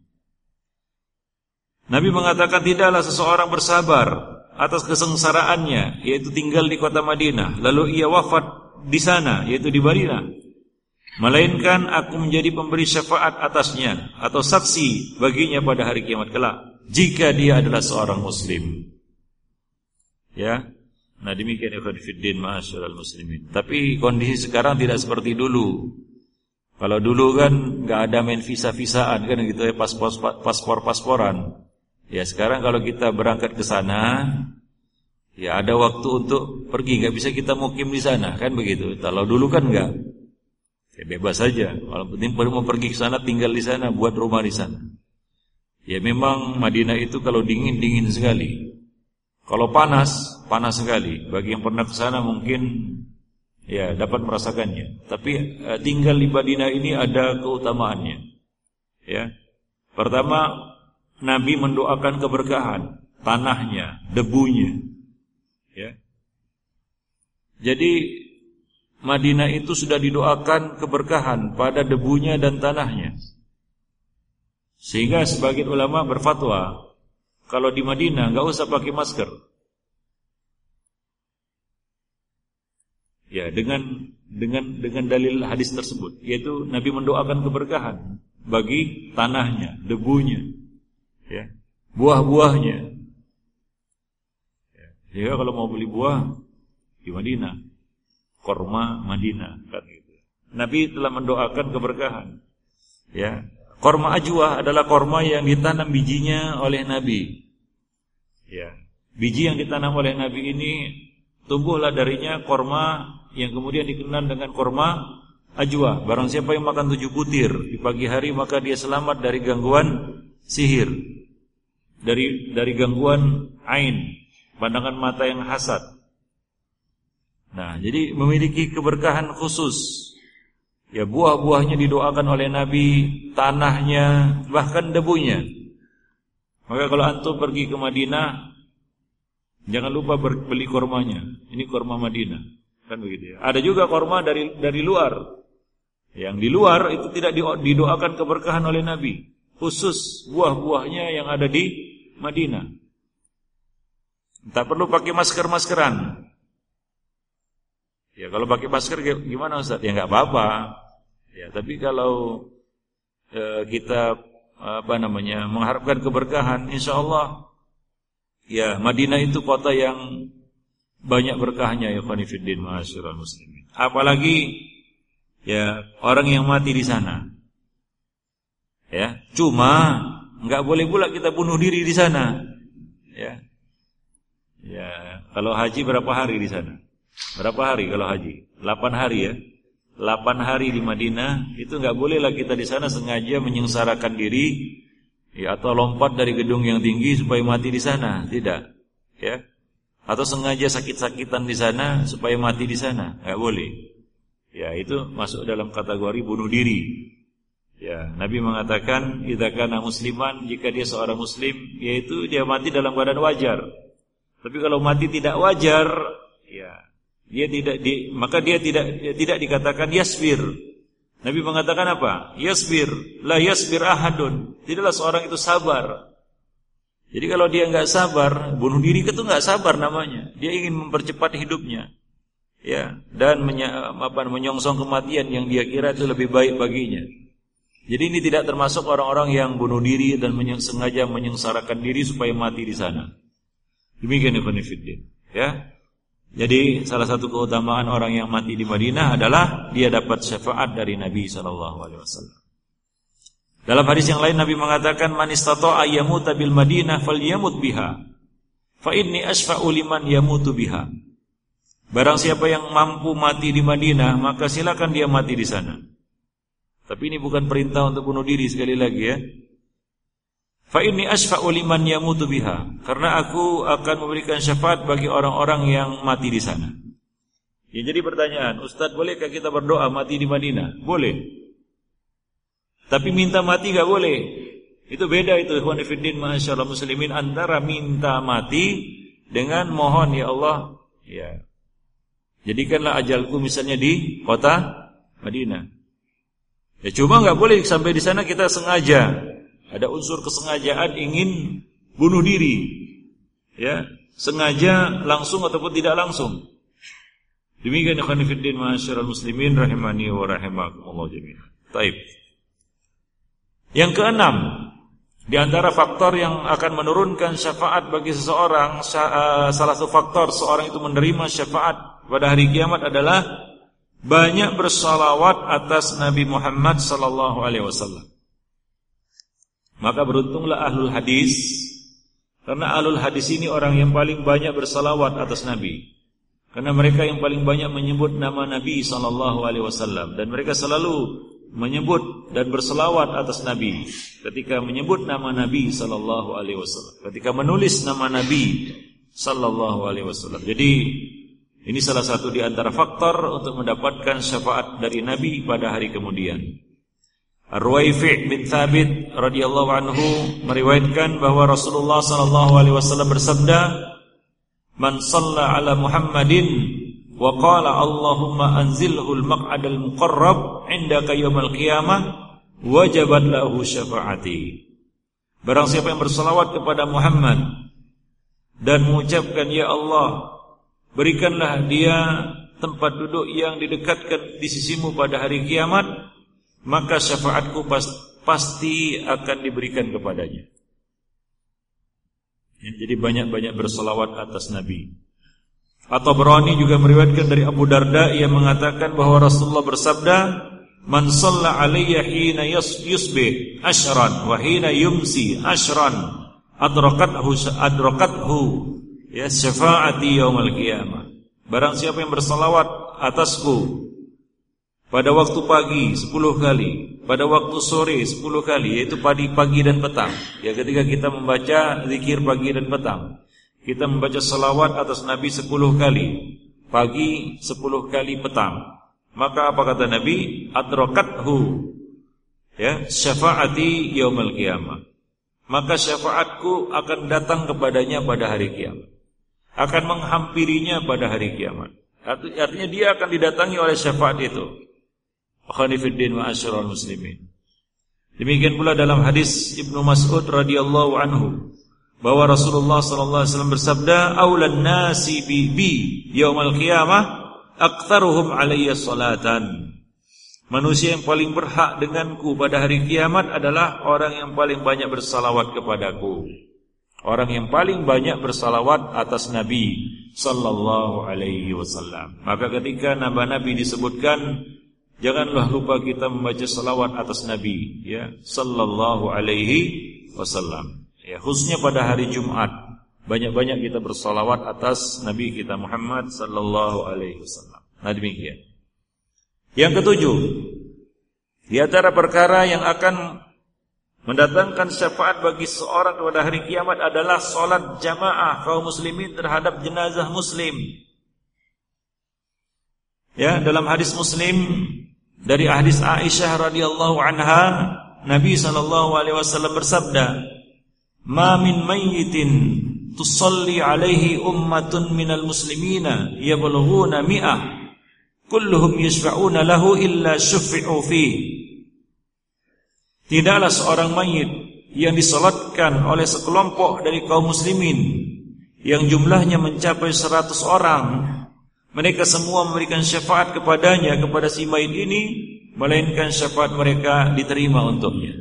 Nabi mengatakan tidaklah seseorang bersabar atas kesengsaraannya, yaitu tinggal di kota Madinah, lalu ia wafat di sana, yaitu di Madinah, melainkan aku menjadi pemberi syafaat atasnya atau saksi baginya pada hari kiamat kelak jika dia adalah seorang muslim. Ya, nah demikian ikhwan fillah ma'asyiral muslimin. Tapi kondisi sekarang tidak seperti dulu. Kalau dulu kan nggak ada main visa-visaan kan gitu ya, paspor paspor-pasporan. Ya sekarang kalau kita berangkat ke sana, ya ada waktu untuk pergi, nggak bisa kita mukim di sana kan begitu. Kalau dulu kan nggak, ya bebas saja. Kalau penting mau pergi ke sana, tinggal di sana, buat rumah di sana. Ya memang Madinah itu kalau dingin dingin sekali. Kalau panas, panas sekali. Bagi yang pernah ke sana mungkin ya dapat merasakannya. Tapi eh, tinggal di Madinah ini ada keutamaannya. Ya. Pertama, Nabi mendoakan keberkahan tanahnya, debunya. Ya. Jadi Madinah itu sudah didoakan keberkahan pada debunya dan tanahnya. Sehingga sebagian ulama berfatwa kalau di Madinah enggak usah pakai masker. Ya, dengan dengan dengan dalil hadis tersebut, yaitu Nabi mendoakan keberkahan bagi tanahnya, debunya, ya, buah-buahnya. Ya, sehingga kalau mau beli buah di Madinah, korma Madinah kan gitu. Nabi telah mendoakan keberkahan. Ya. Korma ajwa adalah korma yang ditanam bijinya oleh Nabi. Ya, biji yang ditanam oleh Nabi ini tumbuhlah darinya korma yang kemudian dikenal dengan korma ajwa. Barang siapa yang makan tujuh butir di pagi hari maka dia selamat dari gangguan sihir, dari dari gangguan ain, pandangan mata yang hasad. Nah, jadi memiliki keberkahan khusus. Ya, buah-buahnya didoakan oleh Nabi, tanahnya, bahkan debunya. Maka kalau antum pergi ke Madinah, jangan lupa beli kormanya. Ini korma Madinah, kan begitu ya. Ada juga korma dari dari luar. Yang di luar itu tidak didoakan keberkahan oleh Nabi. Khusus buah-buahnya yang ada di Madinah. Tak perlu pakai masker-maskeran. Ya kalau pakai masker gimana Ustaz? Ya enggak apa-apa. Ya, tapi kalau e, kita apa namanya mengharapkan keberkahan, insyaallah ya Madinah itu kota yang banyak berkahnya ya ikhwan fillah ma'asyiral muslimin. Apalagi ya orang yang mati di sana. Ya, cuma enggak boleh pula kita bunuh diri di sana. Ya. Ya, kalau haji berapa hari di sana? Berapa hari kalau haji? delapan hari ya. delapan hari di Madinah, itu enggak bolehlah kita di sana sengaja menyengsarakan diri ya, atau lompat dari gedung yang tinggi supaya mati di sana, tidak. Ya. Atau sengaja sakit-sakitan di sana supaya mati di sana, enggak boleh. Ya, itu masuk dalam kategori bunuh diri. Ya, Nabi mengatakan, "Idza kana musliman," jika dia seorang muslim, yaitu dia mati dalam keadaan wajar. Tapi kalau mati tidak wajar, ya, dia tidak di, maka dia tidak dia tidak dikatakan yasbir. Nabi mengatakan apa? Yasbir, la yasbir ahadun. Tidaklah seorang itu sabar. Jadi kalau dia enggak sabar, bunuh diri itu enggak sabar namanya. Dia ingin mempercepat hidupnya. Ya, dan menya, apa, menyongsong kematian yang dia kira itu lebih baik baginya. Jadi ini tidak termasuk orang-orang yang bunuh diri dan menyeng, sengaja menyengsarakan diri supaya mati di sana. Demikian ikhwan fillah, ya. Jadi salah satu keutamaan orang yang mati di Madinah adalah dia dapat syafaat dari Nabi sallallahu alaihi wasallam. Dalam hadis yang lain Nabi mengatakan, "Man istata'a yamuta bil Madinah falyamut biha, fa inni asfa'u liman yamutu biha." Barang siapa yang mampu mati di Madinah, maka silakan dia mati di sana. Tapi ini bukan perintah untuk bunuh diri, sekali lagi ya. Fa inni asfa'u liman yamutu biha, karena aku akan memberikan syafaat bagi orang-orang yang mati di sana. Ya, jadi pertanyaan, Ustaz, bolehkah kita berdoa mati di Madinah? Boleh. Tapi minta mati enggak boleh. Itu beda itu, ikhwan fillah masyaallah muslimin, antara minta mati dengan mohon, ya Allah, ya, jadikanlah ajalku misalnya di kota Madinah. Ya, cuma enggak boleh sampai di sana kita sengaja, ada unsur kesengajaan ingin bunuh diri. Ya, sengaja langsung ataupun tidak langsung. Demikian ikhwan fillah masyaallah muslimin rahimani wa rahimakumullah jami'an. Baik. Yang keenam, di antara faktor yang akan menurunkan syafaat bagi seseorang, salah satu faktor seorang itu menerima syafaat pada hari kiamat adalah banyak bersalawat atas Nabi Muhammad sallallahu alaihi wasallam. Maka beruntunglah ahlul hadis, karena ahlul hadis ini orang yang paling banyak bersalawat atas Nabi. Karena mereka yang paling banyak menyebut nama Nabi sallallahu alaihi wasallam, dan mereka selalu menyebut dan berselawat atas Nabi ketika menyebut nama Nabi sallallahu alaihi wasallam, ketika menulis nama Nabi sallallahu alaihi wasallam. Jadi ini salah satu di antara faktor untuk mendapatkan syafaat dari Nabi pada hari kemudian. Ar-Ruwaifi' bin Thabit radhiyallahu anhu meriwayatkan bahwa Rasulullah sallallahu alaihi wasallam bersabda, "Man shalla ala Muhammadin wa qala Allahumma anzilhu al-maq'adal muqarrab 'indaka yaumil qiyamah wajabat lahu syafaati." Barang siapa yang berselawat kepada Muhammad dan mengucapkan, "Ya Allah, berikanlah dia tempat duduk yang didekatkan di sisimu pada hari kiamat, maka syafaatku pasti akan diberikan kepadanya." Jadi banyak-banyak berselawat atas Nabi. Atau Berani juga meriwayatkan dari Abu Darda, ia mengatakan bahwa Rasulullah bersabda, "Man shalla alayya hina yusbih ashran wa hina yumsi ashran adrakathu adrakathu ya syafaati yaumil qiyamah." Barang siapa yang bersalawat atasku pada waktu pagi sepuluh kali, pada waktu sore sepuluh kali, yaitu pagi pagi dan petang. Ya, ketika kita membaca zikir pagi dan petang, kita membaca salawat atas Nabi sepuluh kali, pagi sepuluh kali petang. Maka apa kata Nabi? Adrakathu ya syafaati yaumil qiyamah. Maka syafaatku akan datang kepadanya pada hari kiamat, akan menghampirinya pada hari kiamat. Artinya dia akan didatangi oleh syafaat itu. Khonifuddin wa asyrul muslimin. Demikian pula dalam hadis Ibnu Mas'ud radhiyallahu anhu bahwa Rasulullah sallallahu alaihi wasallam bersabda, "Aulan nasi bi bi yaumil qiyamah aktsaruhum alayya salatan." Manusia yang paling berhak denganku pada hari kiamat adalah orang yang paling banyak bersalawat kepadaku. Orang yang paling banyak bersalawat atas Nabi sallallahu alaihi wasallam. Maka ketika nama Nabi disebutkan janganlah lupa kita membaca salawat atas Nabi, ya, sallallahu alaihi wasallam. Ya, khususnya pada hari Jumat, banyak-banyak kita bersalawat atas Nabi kita Muhammad sallallahu alaihi wasallam. Nah, demikian. Yang ketujuh, di antara perkara yang akan mendatangkan syafaat bagi seorang pada hari kiamat adalah salat jamaah kaum muslimin terhadap jenazah muslim. Ya, dalam hadis Muslim dari hadis Aisyah radhiyallahu anha, Nabi sallallahu alaihi wasallam bersabda, "Ma min mayyitin tusalli alaihi ummatun minal muslimina yablughuna mi'ah kulluhum yashfa'una lahu illa syuffi'u fihi." Tidaklah seorang mayit yang disalatkan oleh sekelompok dari kaum muslimin yang jumlahnya mencapai seratus orang, mereka semua memberikan syafaat kepadanya, kepada si mayit ini, melainkan syafaat mereka diterima untuknya.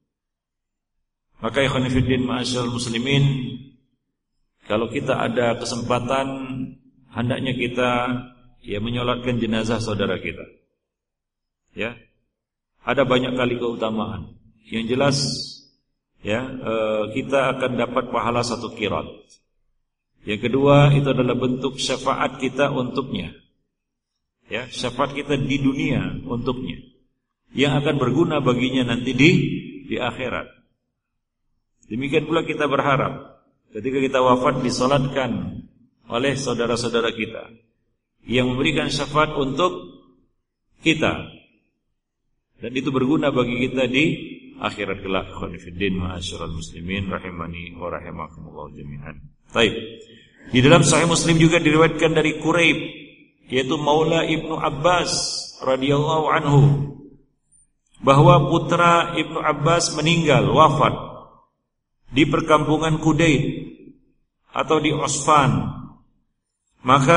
Maka ikhwan fillah ma'asyiral muslimin, kalau kita ada kesempatan, hendaknya kita ya menyolatkan jenazah saudara kita. Ya, ada banyak kali keutamaan. Yang jelas, ya eh, kita akan dapat pahala satu qirat. Yang kedua, itu adalah bentuk syafaat kita untuknya. Ya, syafaat kita di dunia untuknya, yang akan berguna baginya nanti di di akhirat. Demikian pula kita berharap ketika kita wafat disolatkan oleh saudara-saudara kita yang memberikan syafaat untuk kita, dan itu berguna bagi kita di akhirat kelak. Khonifuddin ma'asyiral muslimin rahimani wa rahimakumullah jami'an. Baik. Di dalam Sahih Muslim juga diriwayatkan dari Quraib, yaitu Maula Ibnu Abbas radhiyallahu anhu, bahwa putra Ibnu Abbas meninggal wafat di perkampungan Kudaid atau di Usfan. Maka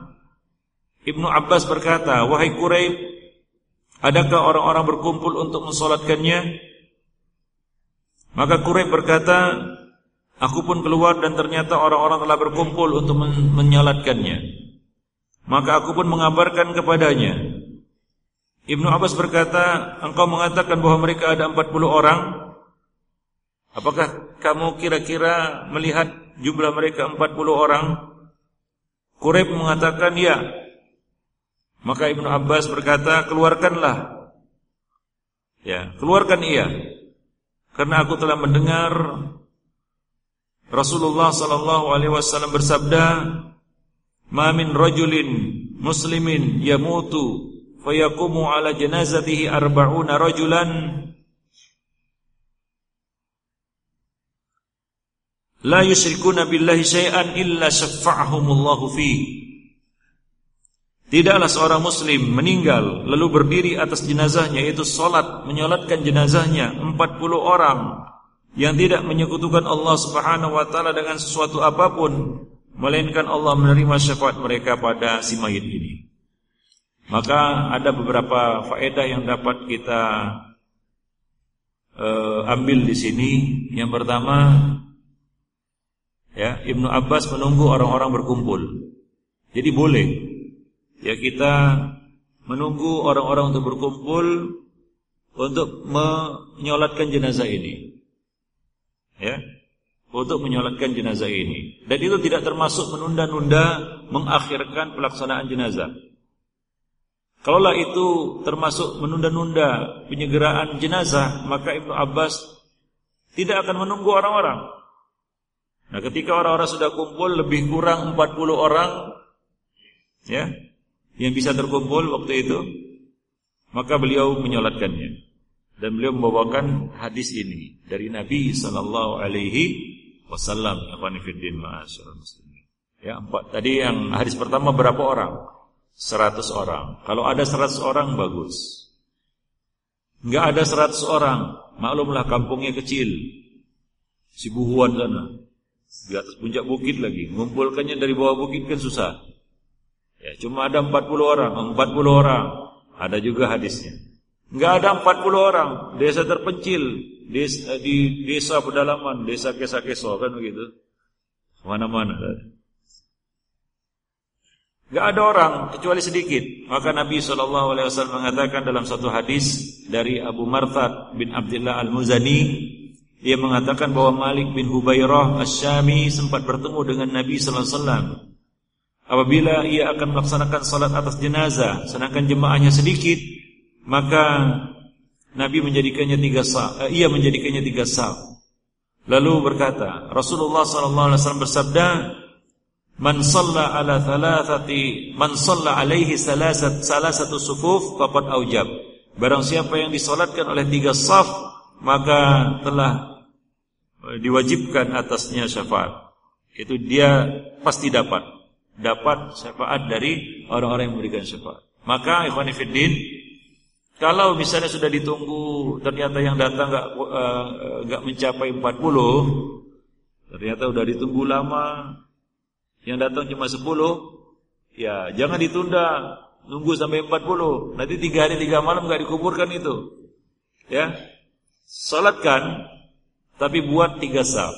Ibnu Abbas berkata, "Wahai Quraib, adakah orang-orang berkumpul untuk mensolatkannya?" Maka Quraib berkata, "Aku pun keluar dan ternyata orang-orang telah berkumpul untuk men- menyalatkannya. Maka aku pun mengabarkan kepadanya." Ibnu Abbas berkata, "Engkau mengatakan bahwa mereka ada empat puluh orang. Apakah kamu kira-kira melihat jumlah mereka empat puluh orang?" Quraib mengatakan, "Ya." Maka Ibnu Abbas berkata, "Keluarkanlah." Ya, keluarkan ia. Karena aku telah mendengar Rasulullah sallallahu alaihi wasallam bersabda, "Ma min rajulin muslimin yamutu fayaqumu ala janazatihi arba'una rajulan la yusyrikuna billahi syai'an illa syafa'ahumullahu fi." Tidaklah seorang muslim meninggal lalu berdiri atas jenazahnya, yaitu salat menyolatkan jenazahnya empat puluh orang yang tidak menyekutukan Allah Subhanahu wa taala dengan sesuatu apapun, melainkan Allah menerima syafaat mereka pada si mayit ini. Maka ada beberapa faedah yang dapat kita uh, ambil di sini. Yang pertama, ya, Ibnu Abbas menunggu orang-orang berkumpul. Jadi boleh ya kita menunggu orang-orang untuk berkumpul untuk menyolatkan jenazah ini. Ya, untuk menyolatkan jenazah ini. Dan itu tidak termasuk menunda-nunda, mengakhirkan pelaksanaan jenazah. Kalaulah itu termasuk menunda-nunda penyegeraan jenazah, maka Ibnu Abbas tidak akan menunggu orang-orang. Nah, ketika orang-orang sudah kumpul lebih kurang empat puluh orang, ya, yang bisa terkumpul waktu itu, maka beliau menyolatkannya. Dan beliau membawakan hadis ini dari Nabi sallallahu alaihi wasallam. Ya, empat. Tadi yang hadis pertama berapa orang? seratus orang. Kalau ada seratus orang bagus. Enggak ada seratus orang, maklumlah kampungnya kecil. Sibuhuan sana. Di atas puncak bukit lagi. Mengumpulkannya dari bawah bukit kan susah. Ya, cuma ada empat puluh orang, empat puluh orang. Ada juga hadisnya. Enggak ada empat puluh orang, desa terpencil, desa, di desa pedalaman, desa kesa-keso kan begitu. Mana-mana. Gak ada orang kecuali sedikit. Maka Nabi shallallahu alaihi wasallam mengatakan dalam satu hadis dari Abu Marthad bin Abdullah Al-Muzani, dia mengatakan bahwa Malik bin Hubairah Asy-Syami sempat bertemu dengan Nabi sallallahu alaihi wasallam apabila ia akan melaksanakan salat atas jenazah, sedangkan jemaahnya sedikit, maka Nabi menjadikannya tiga saf, eh, ia menjadikannya tiga saf. Lalu berkata, Rasulullah sallallahu alaihi wasallam bersabda, "Man shalla ala thalathati, man shalla alaihi salasat salasatu sufuf faqad aujab." Barang siapa yang disolatkan oleh tiga saf, maka telah diwajibkan atasnya syafaat. Itu dia pasti dapat dapat syafaat dari orang-orang yang memberikan syafaat. Maka ikhwan fillah, kalau misalnya sudah ditunggu, ternyata yang datang enggak enggak uh, mencapai empat puluh, ternyata sudah ditunggu lama, yang datang cuma sepuluh, ya jangan ditunda, nunggu sampai empat puluh. Nanti tiga hari tiga malam enggak dikuburkan itu. Ya. Salatkan, tapi buat tiga saf.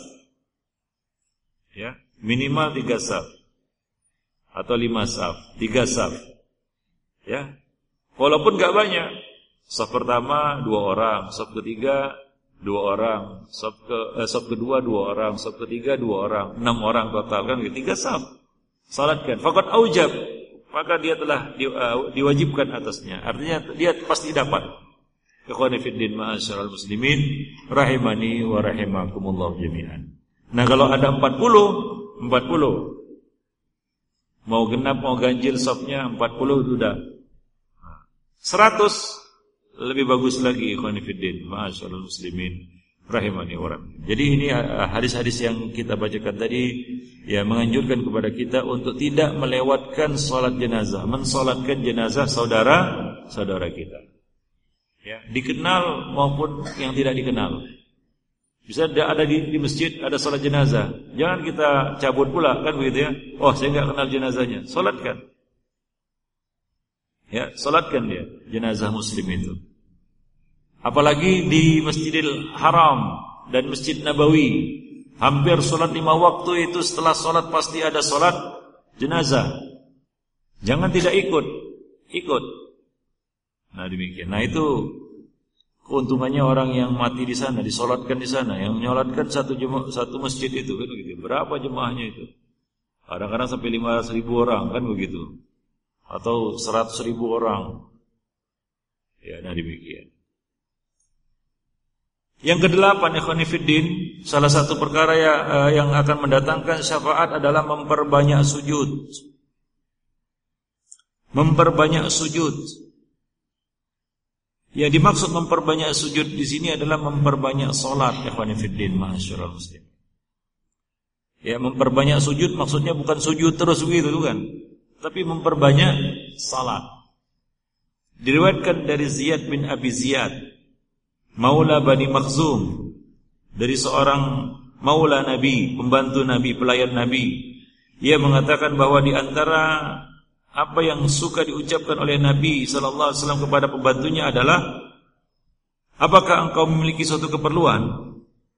Ya, minimal tiga saf. Atau lima saf, tiga saf. Ya. Walaupun enggak banyak. Saf pertama dua orang, saf ketiga dua orang, saf ke eh, saf kedua dua orang, saf ketiga dua orang, enam orang total kan, tiga saf. Salatkan, faqad aujab, maka dia telah di, uh, diwajibkan atasnya. Artinya dia pasti dapat. Ikhwani fiddin ma'asyiral muslimin rahimani wa rahimakumullah jami'an. Nah, kalau ada empat puluh, empat puluh. Mau genap mau ganjil safnya empat puluh sudah. seratus lebih bagus lagi, ikhwani fiddin ma'asyiral muslimin rahimani wa rahimah. Jadi ini hadis-hadis yang kita bacakan tadi ya menganjurkan kepada kita untuk tidak melewatkan salat jenazah, mensalatkan jenazah saudara-saudara kita. Ya, dikenal maupun yang tidak dikenal. Bisa ada di, di masjid ada salat jenazah, jangan kita cabut pula kan begitu ya. Oh, saya enggak kenal jenazahnya. Salatkan. Ya, salatkan dia jenazah muslim itu. Apalagi di Masjidil Haram dan Masjid Nabawi, hampir salat lima waktu itu setelah salat pasti ada salat jenazah. Jangan tidak ikut, ikut. Nah demikian. Nah itu keuntungannya orang yang mati di sana, disolatkan di sana, yang menyolatkan satu jemaah, satu masjid itu kan begitu. Berapa jemaahnya itu? Kadang-kadang sampai lima ratus ribu orang kan begitu. Atau seratus ribu orang. Ya, nah demikian. Yang kedelapan, ikhwani fiddin, salah satu perkara ya, uh, yang akan mendatangkan syafaat adalah memperbanyak sujud. Memperbanyak sujud. Ya, dimaksud memperbanyak sujud di sini adalah memperbanyak salat, ikhwani fiddin ma'asyiral muslimin. Ya, memperbanyak sujud maksudnya bukan sujud terus begitu kan, tapi memperbanyak salat. Diriwayatkan dari Ziyad bin Abi Ziyad, Maula Bani Makhzum, dari seorang maula Nabi, pembantu Nabi, pelayan Nabi. Ia mengatakan bahwa di antara apa yang suka diucapkan oleh Nabi sallallahu alaihi wasallam kepada pembantunya adalah, apakah engkau memiliki suatu keperluan?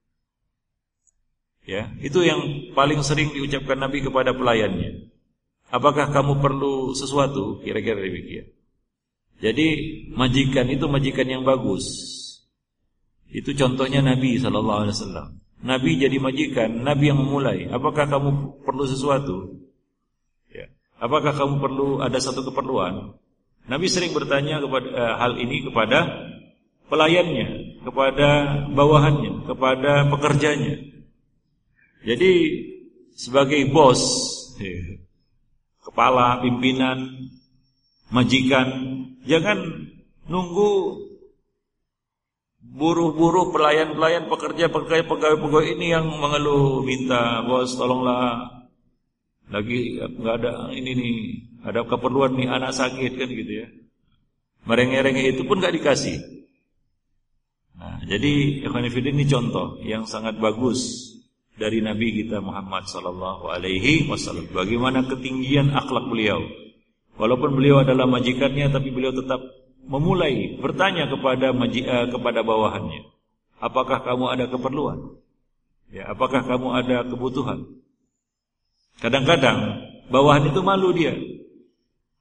Ya, itu yang paling sering diucapkan Nabi kepada pelayannya. Apakah kamu perlu sesuatu? Kira-kira demikian. Jadi majikan itu majikan yang bagus. Itu contohnya Nabi sallallahu alaihi wasallam. Nabi jadi majikan, Nabi yang memulai. Apakah kamu perlu sesuatu? Ya. Apakah kamu perlu ada satu keperluan? Nabi sering bertanya kepada uh, hal ini kepada pelayannya, kepada bawahannya, kepada pekerjanya. Jadi sebagai bos, ya, kepala, pimpinan, majikan, jangan nunggu buruh-buruh, pelayan-pelayan, pekerja-pekerja, pegawai-pegawai ini yang mengeluh, minta, bos tolonglah, lagi nggak ada ini nih, ada keperluan nih, anak sakit kan gitu ya. Merengek-rengek itu pun nggak dikasih. Nah, jadi ikhwan fillah ini contoh yang sangat bagus dari Nabi kita Muhammad sallallahu alaihi wasallam. Bagaimana ketinggian akhlak beliau. Walaupun beliau adalah majikannya, tapi beliau tetap memulai bertanya kepada maji, uh, kepada bawahannya, apakah kamu ada keperluan? Ya, apakah kamu ada kebutuhan? Kadang-kadang bawahan itu malu dia.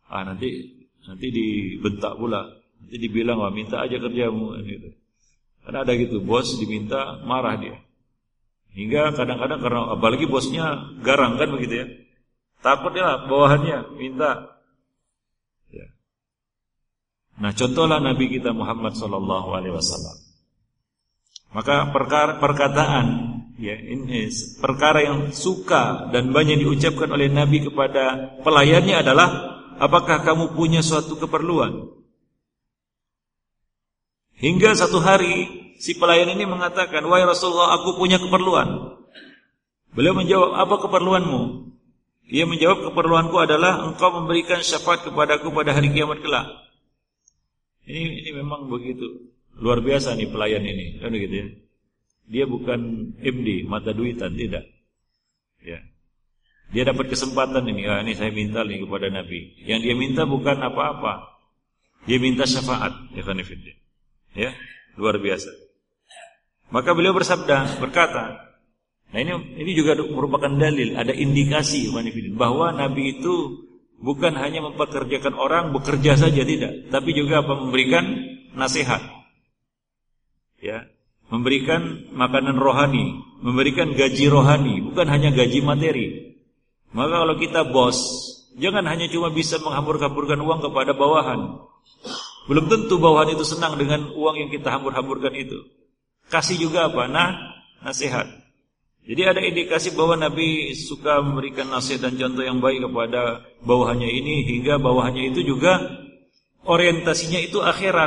Ah nanti nanti dibentak pula, nanti dibilang wah minta aja kerjamu gitu. Karena ada gitu, bos diminta marah dia. Hingga kadang-kadang karena apalagi bosnya garang kan begitu ya. Takut dia bawahannya minta. Ya. Nah, contohlah Nabi kita Muhammad sallallahu alaihi wasallam. Maka perkara, perkataan ya ini perkara yang suka dan banyak diucapkan oleh Nabi kepada pelayannya adalah, apakah kamu punya suatu keperluan? Hingga satu hari si pelayan ini mengatakan, wahai Rasulullah, aku punya keperluan. Beliau menjawab, apa keperluanmu? Ia menjawab, keperluanku adalah engkau memberikan syafaat kepadaku pada hari kiamat kelak. Ini ini memang begitu luar biasa nih pelayan ini, kan begitu ya. Dia bukan M D, mata duitan, tidak. Ya. Dia dapat kesempatan ini, ah, ini saya minta nih kepada Nabi. Yang dia minta bukan apa-apa. Dia minta syafaat, ya kan fillah. Ya, luar biasa. Maka beliau bersabda, berkata, nah ini ini juga merupakan dalil, ada indikasi bahwa Nabi itu bukan hanya mempekerjakan orang bekerja saja, tidak, tapi juga apa, memberikan nasihat. Ya, memberikan makanan rohani, memberikan gaji rohani, bukan hanya gaji materi. Maka kalau kita bos, jangan hanya cuma bisa menghambur-hamburkan uang kepada bawahan. Belum tentu bawahan itu senang dengan uang yang kita hambur-hamburkan itu. Kasih juga apa? Nah, nasihat. Jadi ada indikasi bahwa Nabi suka memberikan nasihat dan contoh yang baik kepada bawahannya ini, hingga bawahannya itu juga orientasinya itu akhirat.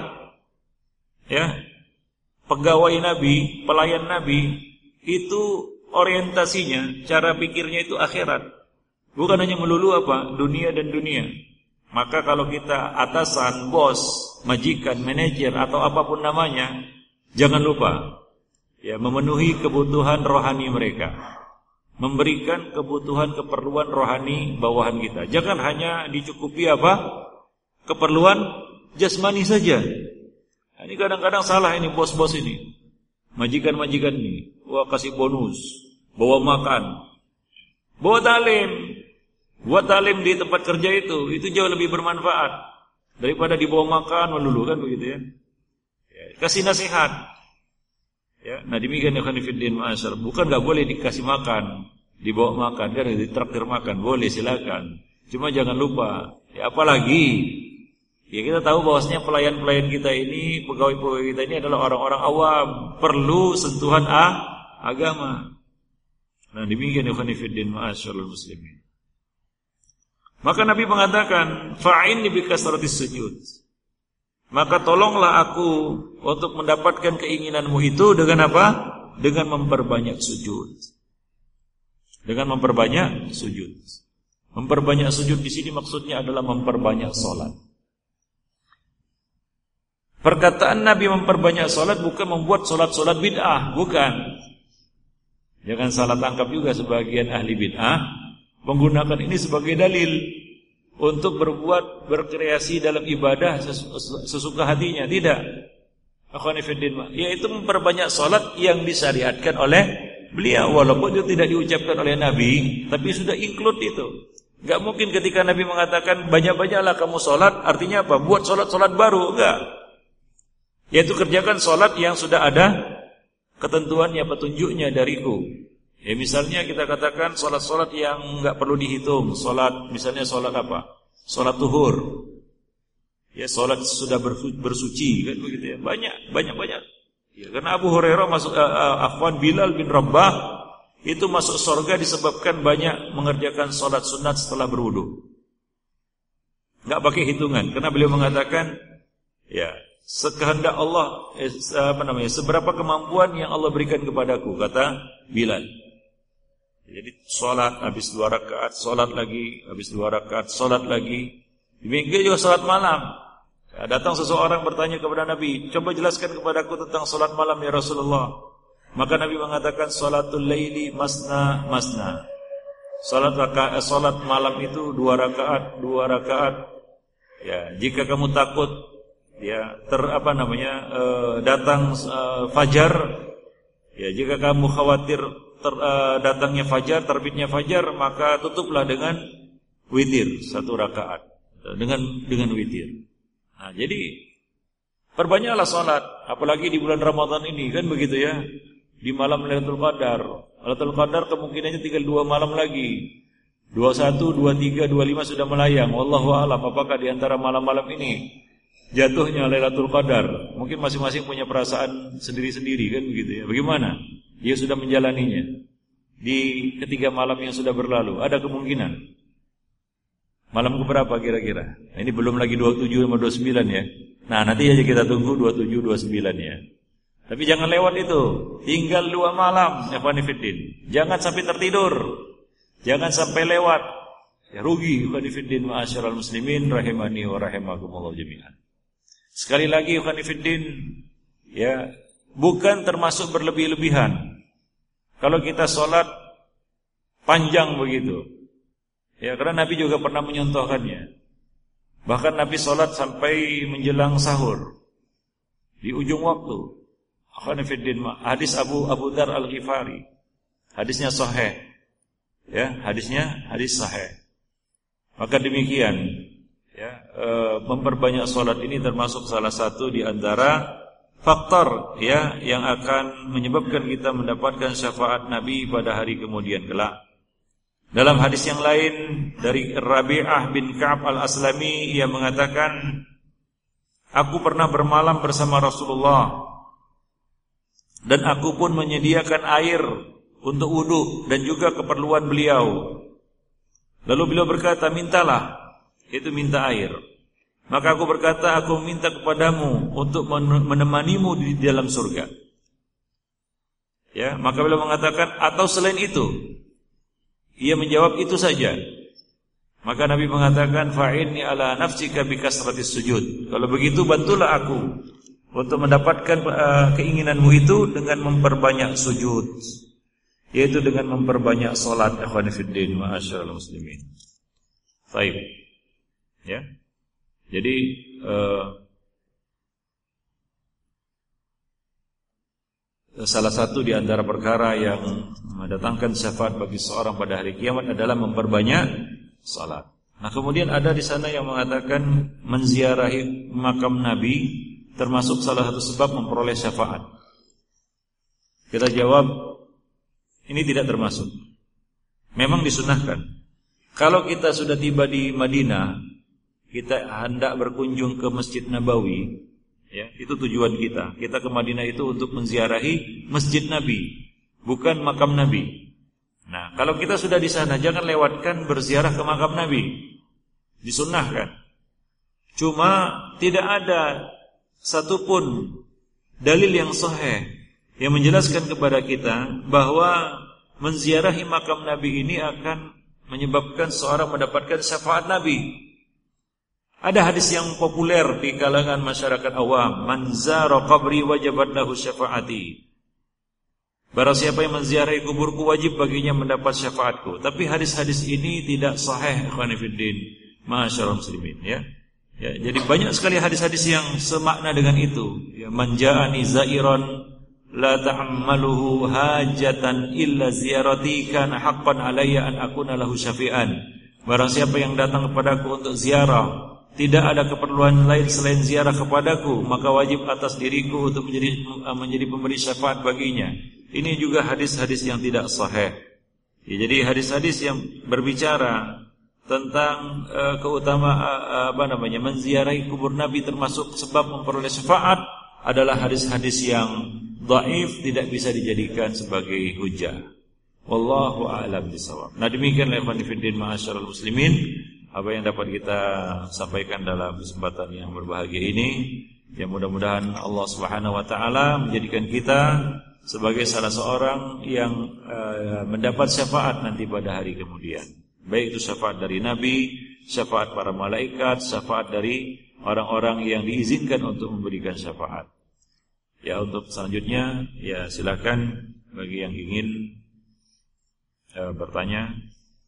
Ya, pegawai Nabi, pelayan Nabi itu orientasinya, cara pikirnya itu akhirat. Bukan hanya melulu apa? Dunia dan dunia. Maka kalau kita atasan, bos, majikan, manajer atau apapun namanya, jangan lupa ya memenuhi kebutuhan rohani mereka. Memberikan kebutuhan keperluan rohani bawahan kita. Jangan hanya dicukupi apa? Keperluan jasmani saja. Nah, ini kadang-kadang salah ini bos-bos ini. Majikan-majikan ini, wah kasih bonus, bawa makan, bawa talim. Buat talim di tempat kerja itu, itu jauh lebih bermanfaat daripada dibawa makan melulu, kan begitu ya. Ya, kasih nasihat. Ya, nah demikian ya khonifuddin ma'asyar. Bukan enggak boleh dikasih makan, dibawa makan, kan ditraktir makan, boleh silakan. Cuma jangan lupa, ya apalagi ya kita tahu bahwasanya pelayan-pelayan kita ini, pegawai-pegawai kita ini adalah orang-orang awam, perlu sentuhan ah, agama. Nah demikian ya khonifuddin ma'asyar muslimin. Maka Nabi mengatakan, fa'inni bikasratis sujud. Maka tolonglah aku untuk mendapatkan keinginanmu itu dengan apa? Dengan memperbanyak sujud. Dengan memperbanyak sujud. Memperbanyak sujud di sini maksudnya adalah memperbanyak salat. Perkataan Nabi memperbanyak salat bukan membuat salat-salat bid'ah, bukan. Jangan salah tangkap juga sebagian ahli bid'ah menggunakan ini sebagai dalil untuk berbuat berkreasi dalam ibadah sesuka hatinya. Tidak. Akhwanifiddin, yaitu memperbanyak salat yang disyariatkan oleh beliau, walaupun itu tidak diucapkan oleh Nabi, tapi sudah include itu. Enggak mungkin ketika Nabi mengatakan banyak-banyaklah kamu salat, artinya apa? Buat salat-salat baru, enggak. Yaitu kerjakan salat yang sudah ada ketentuannya, petunjuknya dariku. Ya misalnya kita katakan solat-solat yang enggak perlu dihitung, solat misalnya solat apa? Solat zuhur. Ya solat sudah bersuci kan begitu ya. Banyak, banyak-banyak. Ya karena Abu Hurairah masuk uh, uh, Afwan Bilal bin Rabah itu masuk surga disebabkan banyak mengerjakan solat sunat setelah berwudu. Enggak pakai hitungan karena beliau mengatakan ya sekehendak Allah eh, apa namanya? Seberapa kemampuan yang Allah berikan kepadaku, kata Bilal. Jadi sholat habis dua rakaat, sholat lagi, habis dua rakaat, sholat lagi. Demikian juga sholat malam. Ya, datang seseorang bertanya kepada Nabi, coba jelaskan kepadaku tentang sholat malam ya Rasulullah. Maka Nabi mengatakan sholatul laili masna masna. Sholat rakaat, sholat malam itu dua rakaat, dua rakaat. Ya, jika kamu takut, ya ter apa namanya uh, datang uh, fajar, ya jika kamu khawatir Ter, uh, datangnya fajar, terbitnya fajar, maka tutuplah dengan witir satu rakaat. dengan dengan witir. Nah, jadi perbanyaklah salat, apalagi di bulan Ramadan ini kan begitu ya. Di malam Lailatul Qadar. Lailatul Qadar kemungkinannya tinggal dua malam lagi. dua puluh satu, dua puluh tiga, dua puluh lima sudah melayang. Wallahu a'lam apakah di antara malam-malam ini jatuhnya Lailatul Qadar. Mungkin masing-masing punya perasaan sendiri-sendiri kan begitu ya. Bagaimana? Dia sudah menjalaninya di ketiga malam yang sudah berlalu. Ada kemungkinan. Malam keberapa kira-kira? Nah, ini belum lagi dua puluh tujuh sama dua puluh sembilan ya. Nah, nanti aja kita tunggu dua puluh tujuh, dua puluh sembilan ya. Tapi jangan lewat itu. Tinggal dua malam, ikhwan fillah. Jangan sampai tertidur. Jangan sampai lewat. Ya rugi ikhwan fillah ma'asyiral muslimin rahimani wa rahimakumullah jami'an. Sekali lagi ikhwan fillah, ya, bukan termasuk berlebih-lebihan. Kalau kita sholat panjang begitu. Ya, karena Nabi juga pernah menyontohkannya. Bahkan Nabi sholat sampai menjelang sahur di ujung waktu. Hadis Abu Abu Dar Al-Ghifari. Hadisnya sahih. Ya, hadisnya hadis sahih. Maka demikian, ya, e, memperbanyak sholat ini termasuk salah satu di antara faktor ya yang akan menyebabkan kita mendapatkan syafaat Nabi pada hari kemudian kelak. Dalam hadis yang lain dari Rabi'ah bin Ka'ab Al-Aslami, ia mengatakan, aku pernah bermalam bersama Rasulullah dan aku pun menyediakan air untuk wudu dan juga keperluan beliau. Lalu beliau berkata, mintalah, itu minta air. Maka aku berkata, aku minta kepadamu untuk menemanimu di dalam surga. Ya, maka beliau mengatakan, atau selain itu. Ia menjawab, itu saja. Maka Nabi mengatakan, fa'inni ala nafsika bikasratis sujud. Kalau begitu bantulah aku untuk mendapatkan uh, keinginanmu itu dengan memperbanyak sujud, yaitu dengan memperbanyak salat. Ikhwan fillah ma'asyiral muslimin. Baik. Ya. Jadi uh, salah satu di antara perkara yang mendatangkan syafaat bagi seorang pada hari kiamat adalah memperbanyak salat. Nah, kemudian ada di sana yang mengatakan menziarahi makam Nabi termasuk salah satu sebab memperoleh syafaat. Kita jawab, ini tidak termasuk. Memang disunahkan. Kalau kita sudah tiba di Madinah, kita hendak berkunjung ke Masjid Nabawi, ya, itu tujuan kita. Kita ke Madinah itu untuk menziarahi Masjid Nabi, bukan makam Nabi. Nah, kalau kita sudah di sana, jangan lewatkan berziarah ke makam Nabi. Disunnahkan. Cuma tidak ada satupun dalil yang sahih yang menjelaskan kepada kita bahwa menziarahi makam Nabi ini akan menyebabkan seorang mendapatkan syafaat Nabi. Ada hadis yang populer di kalangan masyarakat awam, man zara qabri wajabat lahu syafaati. Barang siapa yang menziarahi kuburku wajib baginya mendapat syafaatku. Tapi hadis-hadis ini tidak sahih, ikhwan fillah ma'asyiral muslimin, ya. Ya, jadi banyak sekali hadis-hadis yang semakna dengan itu. Ya, man ja'ani zairan la ta'ammaluhu hajatan illa ziyarati kana haqqan alayya an akuna lahu syafi'an. Barang siapa yang datang kepadaku untuk ziarah, tidak ada keperluan lain selain ziarah kepadaku, maka wajib atas diriku untuk menjadi menjadi pemberi syafaat baginya. Ini juga hadis-hadis yang tidak sahih. Ya, jadi hadis-hadis yang berbicara tentang uh, keutamaan uh, apa namanya menziarahi kubur Nabi termasuk sebab memperoleh syafaat adalah hadis-hadis yang dhaif, tidak bisa dijadikan sebagai hujjah. Wallahu a'lam bishawab. Nah, demikianlah ikhwan fillah ma'asyiral muslimin apa yang dapat kita sampaikan dalam kesempatan yang berbahagia ini. Ya, mudah-mudahan Allah Subhanahu wa taala menjadikan kita sebagai salah seorang yang uh, mendapat syafaat nanti pada hari kemudian. Baik itu syafaat dari Nabi, syafaat para malaikat, syafaat dari orang-orang yang diizinkan untuk memberikan syafaat. Ya, untuk selanjutnya, ya silakan bagi yang ingin uh, bertanya.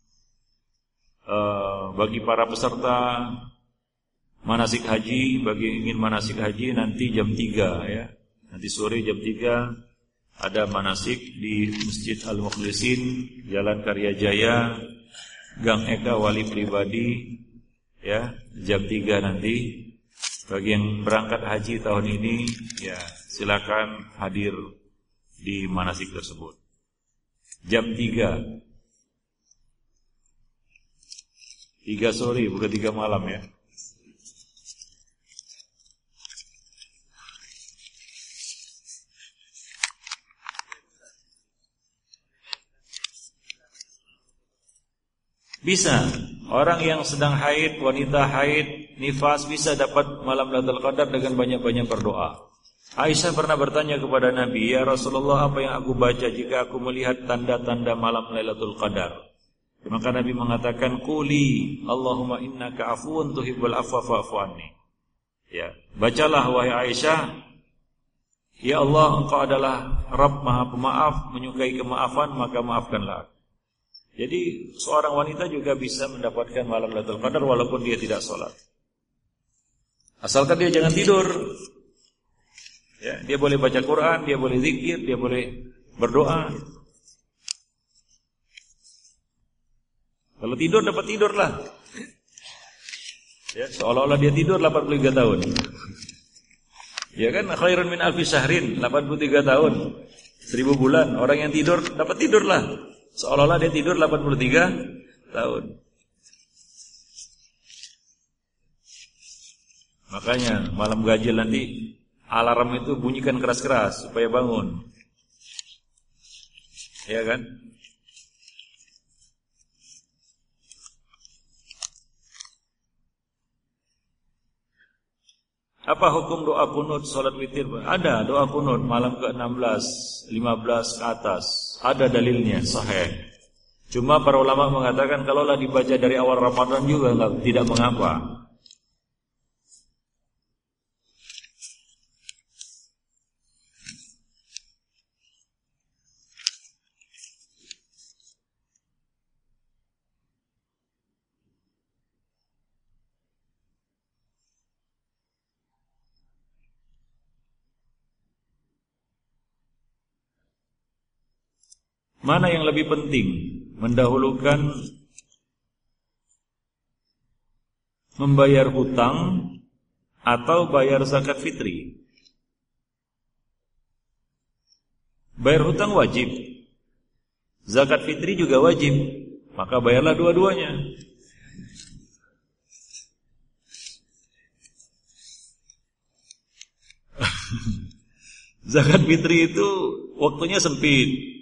Uh, bagi para peserta manasik haji, bagi yang ingin manasik haji nanti jam tiga ya. Nanti sore jam tiga ada manasik di Masjid Al-Mukhlisin, Jalan Karya Jaya, Gang Eka Wali Pribadi, ya, jam tiga nanti. Bagi yang berangkat haji tahun ini, ya silakan hadir di manasik tersebut. Jam tiga. tiga sore, bukan tiga malam ya. Bisa. Orang yang sedang haid, wanita haid, nifas bisa dapat malam Lailatul Qadar dengan banyak-banyak berdoa. Aisyah pernah bertanya kepada Nabi, "Ya Rasulullah, apa yang aku baca jika aku melihat tanda-tanda malam Lailatul Qadar?" Maka Nabi mengatakan, "Quli Allahumma innaka afuwun tuhibbul afwa fa'fu anni." Ya, bacalah wahai Aisyah, "Ya Allah, Engkau adalah Rabb Maha Pemaaf, menyukai kemaafan, maka maafkanlah." Jadi seorang wanita juga bisa mendapatkan malam Lailatul Qadar walaupun dia tidak sholat. Asalkan dia jangan tidur. Ya, dia boleh baca Quran, dia boleh zikir, dia boleh berdoa. Kalau tidur dapat tidurlah. Ya, seolah-olah dia tidur delapan puluh tiga tahun. Ya kan, khairun min alfi syahrin, delapan puluh tiga tahun. Seribu bulan, orang yang tidur dapat tidurlah. Seolah-olah dia tidur delapan puluh tiga tahun. Makanya malam ganjil nanti alarm itu bunyikan keras-keras supaya bangun. Ya kan? Apa hukum doa kunut salat witir? Ada doa kunut malam ke enam belas, lima belas ke atas. Ada dalilnya sahih. Cuma para ulama mengatakan kalaulah dibaca dari awal Ramadan juga enggak, tidak mengapa. Mana yang lebih penting? Mendahulukan membayar hutang atau bayar zakat fitri? Bayar hutang wajib, zakat fitri juga wajib, maka bayarlah dua-duanya. Zakat fitri itu waktunya sempit.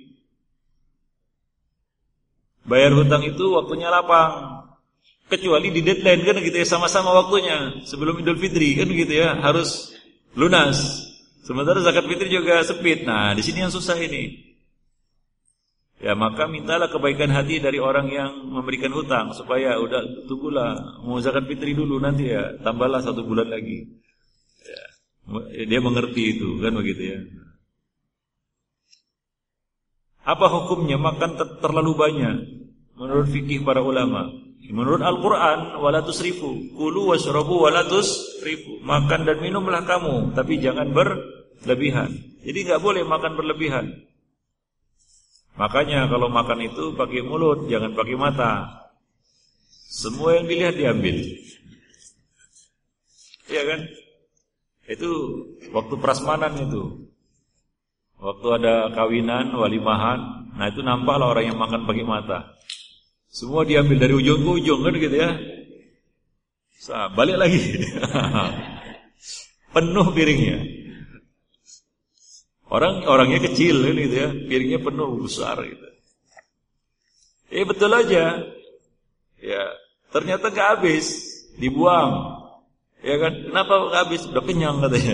Bayar hutang itu waktunya lapang. Kecuali di deadline kan gitu ya, sama-sama waktunya sebelum Idul Fitri kan gitu ya, harus lunas. Sementara zakat fitri juga sempit. Nah, di sini yang susah ini. Ya, maka mintalah kebaikan hati dari orang yang memberikan hutang supaya udah tunggulah mau zakat fitri dulu nanti ya, tambahlah satu bulan lagi. Ya, dia mengerti itu kan begitu ya. Apa hukumnya makan ter- terlalu banyak? Menurut fikih para ulama, menurut Al-Quran, wala tusrifu, kulu washrabu wala tusrifu. Makan dan minumlah kamu, tapi jangan berlebihan. Jadi enggak boleh makan berlebihan. Makanya kalau makan itu pakai mulut, jangan pakai mata. Semua yang dilihat diambil. Iya kan? Itu waktu prasmanan itu. Waktu ada kawinan, walimahan, nah itu nampaklah orang yang makan pakai mata. Semua diambil dari ujung ke ujung kan gitu ya. Sa, balik lagi. Penuh piringnya. Orang orangnya kecil kan gitu ya, piringnya penuh besar gitu. Eh betul aja. Ya, ternyata enggak habis, dibuang. Ya kan? Kenapa enggak habis? Udah kenyang katanya.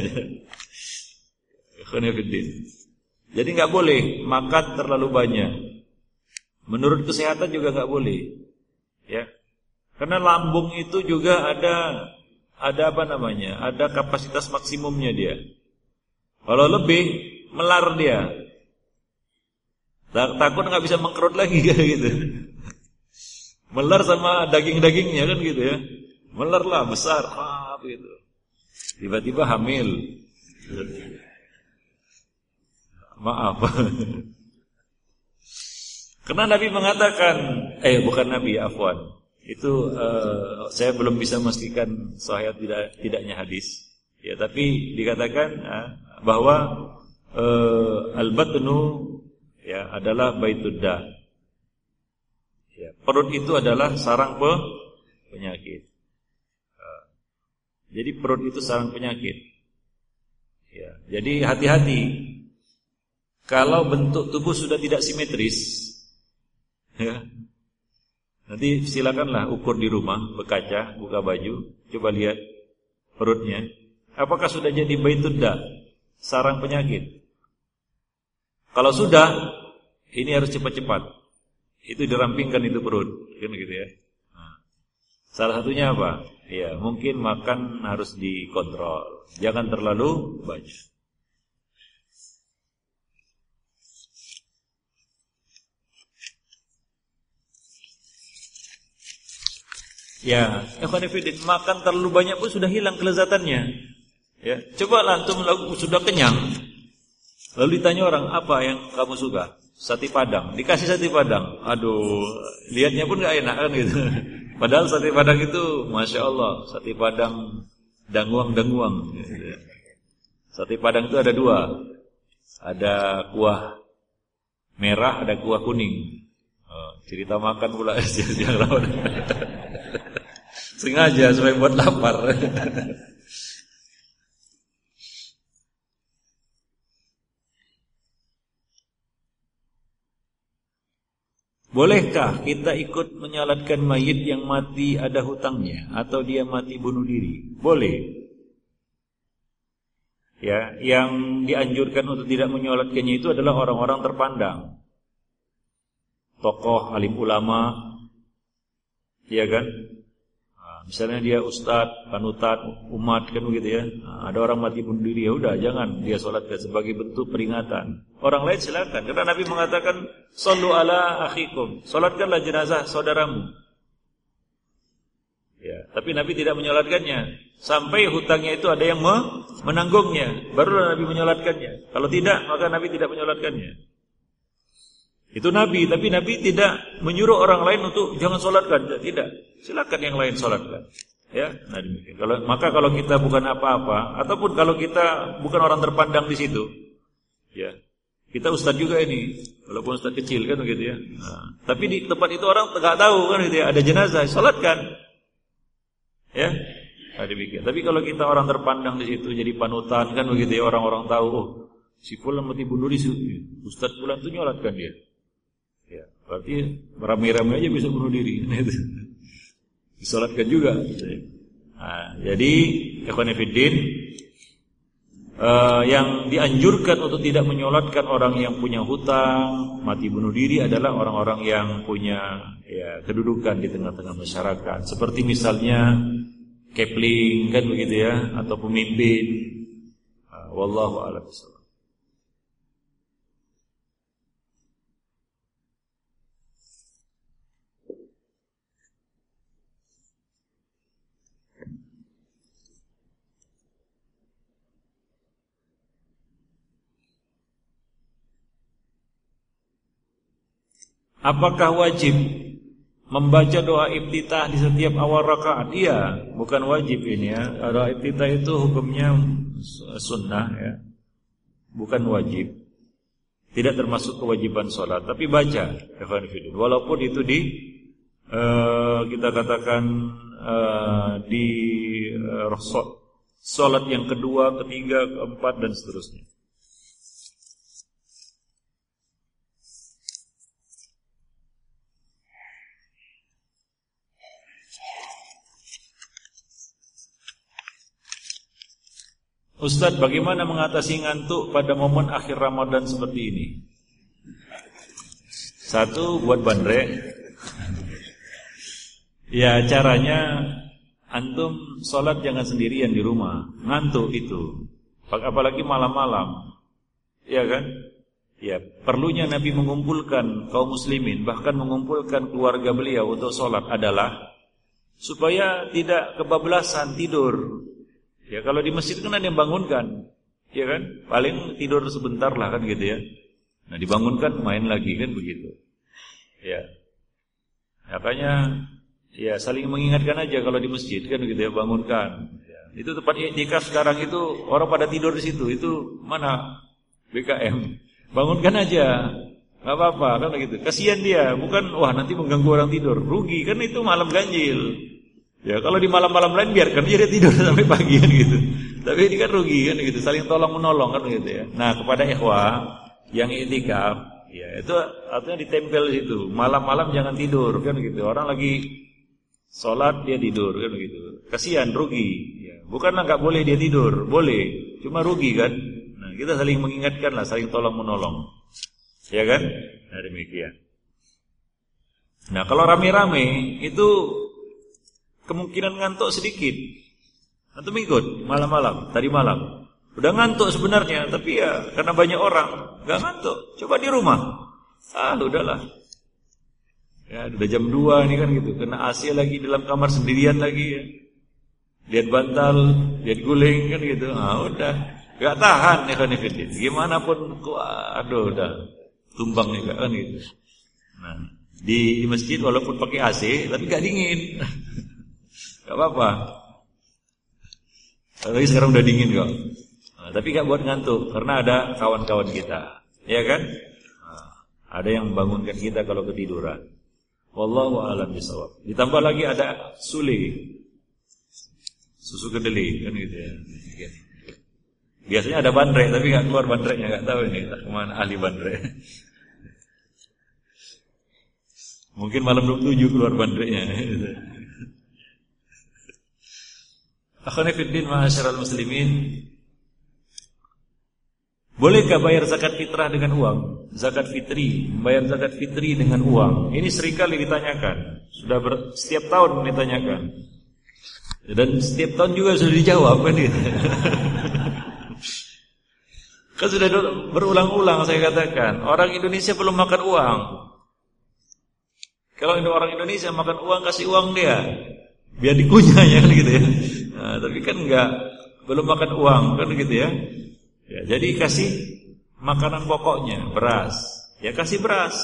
Khonefidin. Jadi enggak boleh makan terlalu banyak. Menurut kesehatan juga enggak boleh. Ya. Karena lambung itu juga ada ada apa namanya? Ada kapasitas maksimumnya dia. Kalau lebih melar dia. Takut enggak bisa mengkerut lagi gitu. Melar sama daging-dagingnya kan gitu ya. Melar lah besar, ah gitu. Tiba-tiba hamil. Maaf. Karena Nabi mengatakan, eh bukan Nabi, afwan. Itu uh, saya belum bisa memastikan sahih tidak tidaknya hadis. Ya, tapi dikatakan uh, bahwa uh, al-batnu ya adalah baitudda. Ya, perut itu adalah sarang pe penyakit. Uh, jadi perut itu sarang penyakit. Ya, jadi hati-hati. Kalau bentuk tubuh sudah tidak simetris, ya. Nanti silakanlah ukur di rumah, berkaca, buka baju, coba lihat perutnya. Apakah sudah jadi baitudda, sarang penyakit? Kalau sudah, ini harus cepat-cepat. Itu dirampingkan itu perut, kan gitu ya. Nah, salah satunya apa? Ya, mungkin makan harus dikontrol. Jangan terlalu banyak. Ya, ikhwan fillah, makan terlalu banyak pun sudah hilang kelezatannya. Ya, coba antum sudah kenyang. Lalu ditanya orang, apa yang kamu suka? Sate Padang. Dikasih sate Padang. Aduh, lihatnya pun enggak enak kan gitu. Padahal sate Padang itu Masya Allah, sate Padang danguang-danguang gitu. Sate Padang itu ada dua. Ada kuah merah, ada kuah kuning. Oh, cerita makan pula yang lawan. Sengaja supaya buat lapar. Bolehkah kita ikut menyalatkan mayit yang mati ada hutangnya atau dia mati bunuh diri? Boleh. Ya, yang dianjurkan untuk tidak menyalatkannya itu adalah orang-orang terpandang. Tokoh, alim ulama, ya kan? Nah, misalnya dia ustadz, panutan, umat kan begitu ya. Nah, ada orang mati bunuh diri, ya udah jangan dia sholatkan sebagai bentuk peringatan. Orang lain silakan, karena Nabi mengatakan, "Shallu ala akhikum." Sholatkanlah jenazah saudaramu. Ya, tapi Nabi tidak menyolatkannya sampai hutangnya itu ada yang menanggungnya, barulah Nabi menyolatkannya. Kalau tidak, maka Nabi tidak menyolatkannya. Itu Nabi, tapi Nabi tidak menyuruh orang lain untuk jangan solatkan, tidak. Silakan yang lain solatkan. Ya, nah demikian. Kalau maka kalau kita bukan apa-apa, ataupun kalau kita bukan orang terpandang di situ, ya, kita ustadz juga ini, walaupun ustadz kecil kan begitu ya. Nah, tapi di tempat itu orang nggak tahu kan gitu ya, ada jenazah, solatkan. Ya, nah demikian. Tapi kalau kita orang terpandang di situ, jadi panutan kan begitu ya, orang-orang tahu, oh, si fulan mati bunuh diri, ustadz fulan itu nyolatkan dia. Ya, berarti ramai-ramai aja bisa bunuh diri. Disolatkan juga. Nah, jadi ikhwan fillah, uh, yang dianjurkan untuk tidak menyolatkan orang yang punya hutang, mati bunuh diri adalah orang-orang yang punya ya kedudukan di tengah-tengah masyarakat. Seperti misalnya kepling kan begitu ya, atau pemimpin. Uh, wallahu a'lam bishawab. Apakah wajib membaca doa iftitah di setiap awal rakaat? Iya, bukan wajib ini ya. Doa iftitah itu hukumnya sunnah ya, bukan wajib. Tidak termasuk kewajiban sholat, tapi baca. Walaupun itu di uh, kita katakan uh, di uh, sholat yang kedua, ketiga, keempat dan seterusnya. Ustaz, bagaimana mengatasi ngantuk pada momen akhir Ramadan seperti ini? Satu, buat bandrek. Ya, caranya antum sholat jangan sendirian di rumah. Ngantuk itu, apalagi malam-malam. Ya kan? Ya, perlunya Nabi mengumpulkan kaum muslimin, bahkan mengumpulkan keluarga beliau untuk sholat adalah supaya tidak kebablasan tidur. Ya, kalau di masjid kan ada yang bangunkan, ya kan? Paling tidur sebentar lah kan gitu ya. Nah, dibangunkan main lagi kan begitu. Ya. Makanya Ya, saling mengingatkan aja kalau di masjid kan gitu ya, bangunkan. Ya. Itu tempat iktikaf sekarang itu orang pada tidur di situ. Itu mana B K M? Bangunkan aja. Enggak apa-apa kan gitu. Kasihan dia, bukan wah nanti mengganggu orang tidur. Rugi kan itu malam ganjil. Ya, kalau di malam-malam lain biarkan dia tidur sampai pagi kan gitu. Tapi ini kan rugi kan gitu, saling tolong menolong kan gitu ya. Nah, kepada ikhwah yang iktikaf, ya itu artinya ditempel situ. Malam-malam jangan tidur kan gitu. Orang lagi sholat dia tidur kan begitu. Kasihan, rugi. Ya, bukanlah nggak boleh dia tidur, boleh. Cuma rugi kan. Nah, kita saling mengingatkan lah, saling tolong menolong. Ya kan? Nah, demikian. Nah, kalau rame-rame itu kemungkinan ngantuk sedikit. Antum ikut malam-malam, tadi malam. Udah ngantuk sebenarnya, tapi ya karena banyak orang nggak ngantuk. Coba di rumah. Ah, udahlah. Ya, udah jam dua nih kan gitu. Kena A C lagi dalam kamar sendirian lagi ya. Lihat bantal, lihat guling kan gitu. Ah, udah. Gak tahan ya kan gitu. Gimana pun aduh udah tumbang nih kan gitu. Nah, di, di masjid walaupun pakai A C tapi gak dingin. Gak apa-apa. Tapi sekarang udah dingin kok. Nah, tapi gak buat ngantuk karena ada kawan-kawan kita. Ya kan? Nah, ada yang membangunkan kita kalau ketiduran. Wallahu a'lam bishawab. Ditambah lagi ada sule, susu kedelai kan gitu ya. Biasanya ada bandrek tapi nggak keluar bandreknya, nggak tahu ini kemana ahli bandrek. Mungkin malam dua puluh tujuh keluar bandreknya. Akhwani fiddin ma'asyiral muslimin. Bolehkah bayar zakat fitrah dengan uang? Zakat fitri, bayar zakat fitri dengan uang. Ini seringkali ditanyakan. Sudah ber, setiap tahun ditanyakan. Dan setiap tahun juga sudah dijawab kan gitu. Kan sudah berulang-ulang saya katakan, orang Indonesia belum makan uang. Kalau orang Indonesia makan uang, kasih uang dia, biar dikunyah ya kan gitu ya. Nah, tapi kan enggak, belum makan uang kan gitu ya. Ya, jadi kasih makanan pokoknya, beras. Ya kasih beras.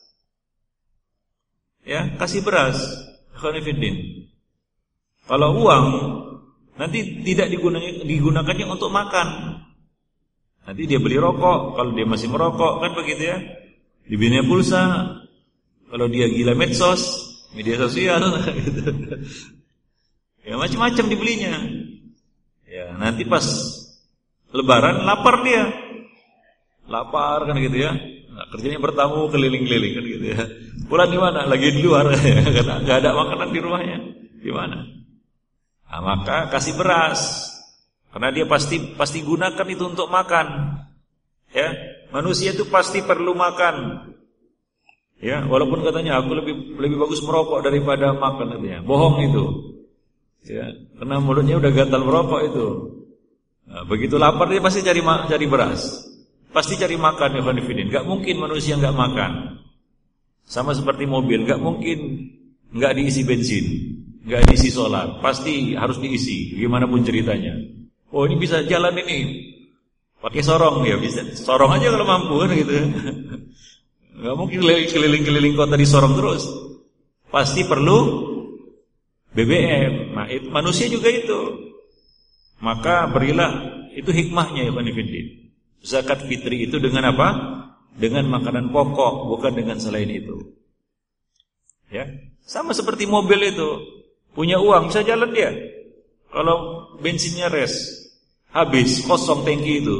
Ya, kasih beras. Khonifuddin. Kalau uang nanti tidak digunakannya, digunakannya untuk makan. Nanti dia beli rokok, kalau dia masih merokok kan begitu ya. Dibelinya pulsa. Kalau dia gila medsos, media sosial gitu. Ya macam-macam dibelinya. Ya, nanti pas Lebaran lapar dia, lapar kan gitu ya. Nah, kerjanya bertamu keliling-keliling kan gitu ya. Pulang di mana? Lagi di luar karena nggak ada makanan di rumahnya. Di mana? Nah, maka kasih beras, karena dia pasti pasti gunakan itu untuk makan. Ya, manusia itu pasti perlu makan. Ya, walaupun katanya aku lebih lebih bagus merokok daripada makan katanya. Bohong itu. Ya, karena mulutnya udah gatal merokok itu. Nah, begitu lapar dia pasti cari cari beras, pasti cari makan ya khonifidin. Gak mungkin manusia nggak makan. Sama seperti mobil, gak mungkin nggak diisi bensin, nggak diisi solar, pasti harus diisi. Gimana pun ceritanya. Oh ini bisa jalan ini, pakai sorong ya bisa. Sorong aja kalau mampu kan gitu. Gak mungkin keliling-keliling kota di sorong terus. Pasti perlu B B M. Nah, itu, manusia juga itu. Maka berilah, itu hikmahnya ya khonifuddin. Zakat fitri itu dengan apa? Dengan makanan pokok, bukan dengan selain itu. Ya, sama seperti mobil itu, punya uang bisa jalan dia. Kalau bensinnya res, habis, kosong tangki itu,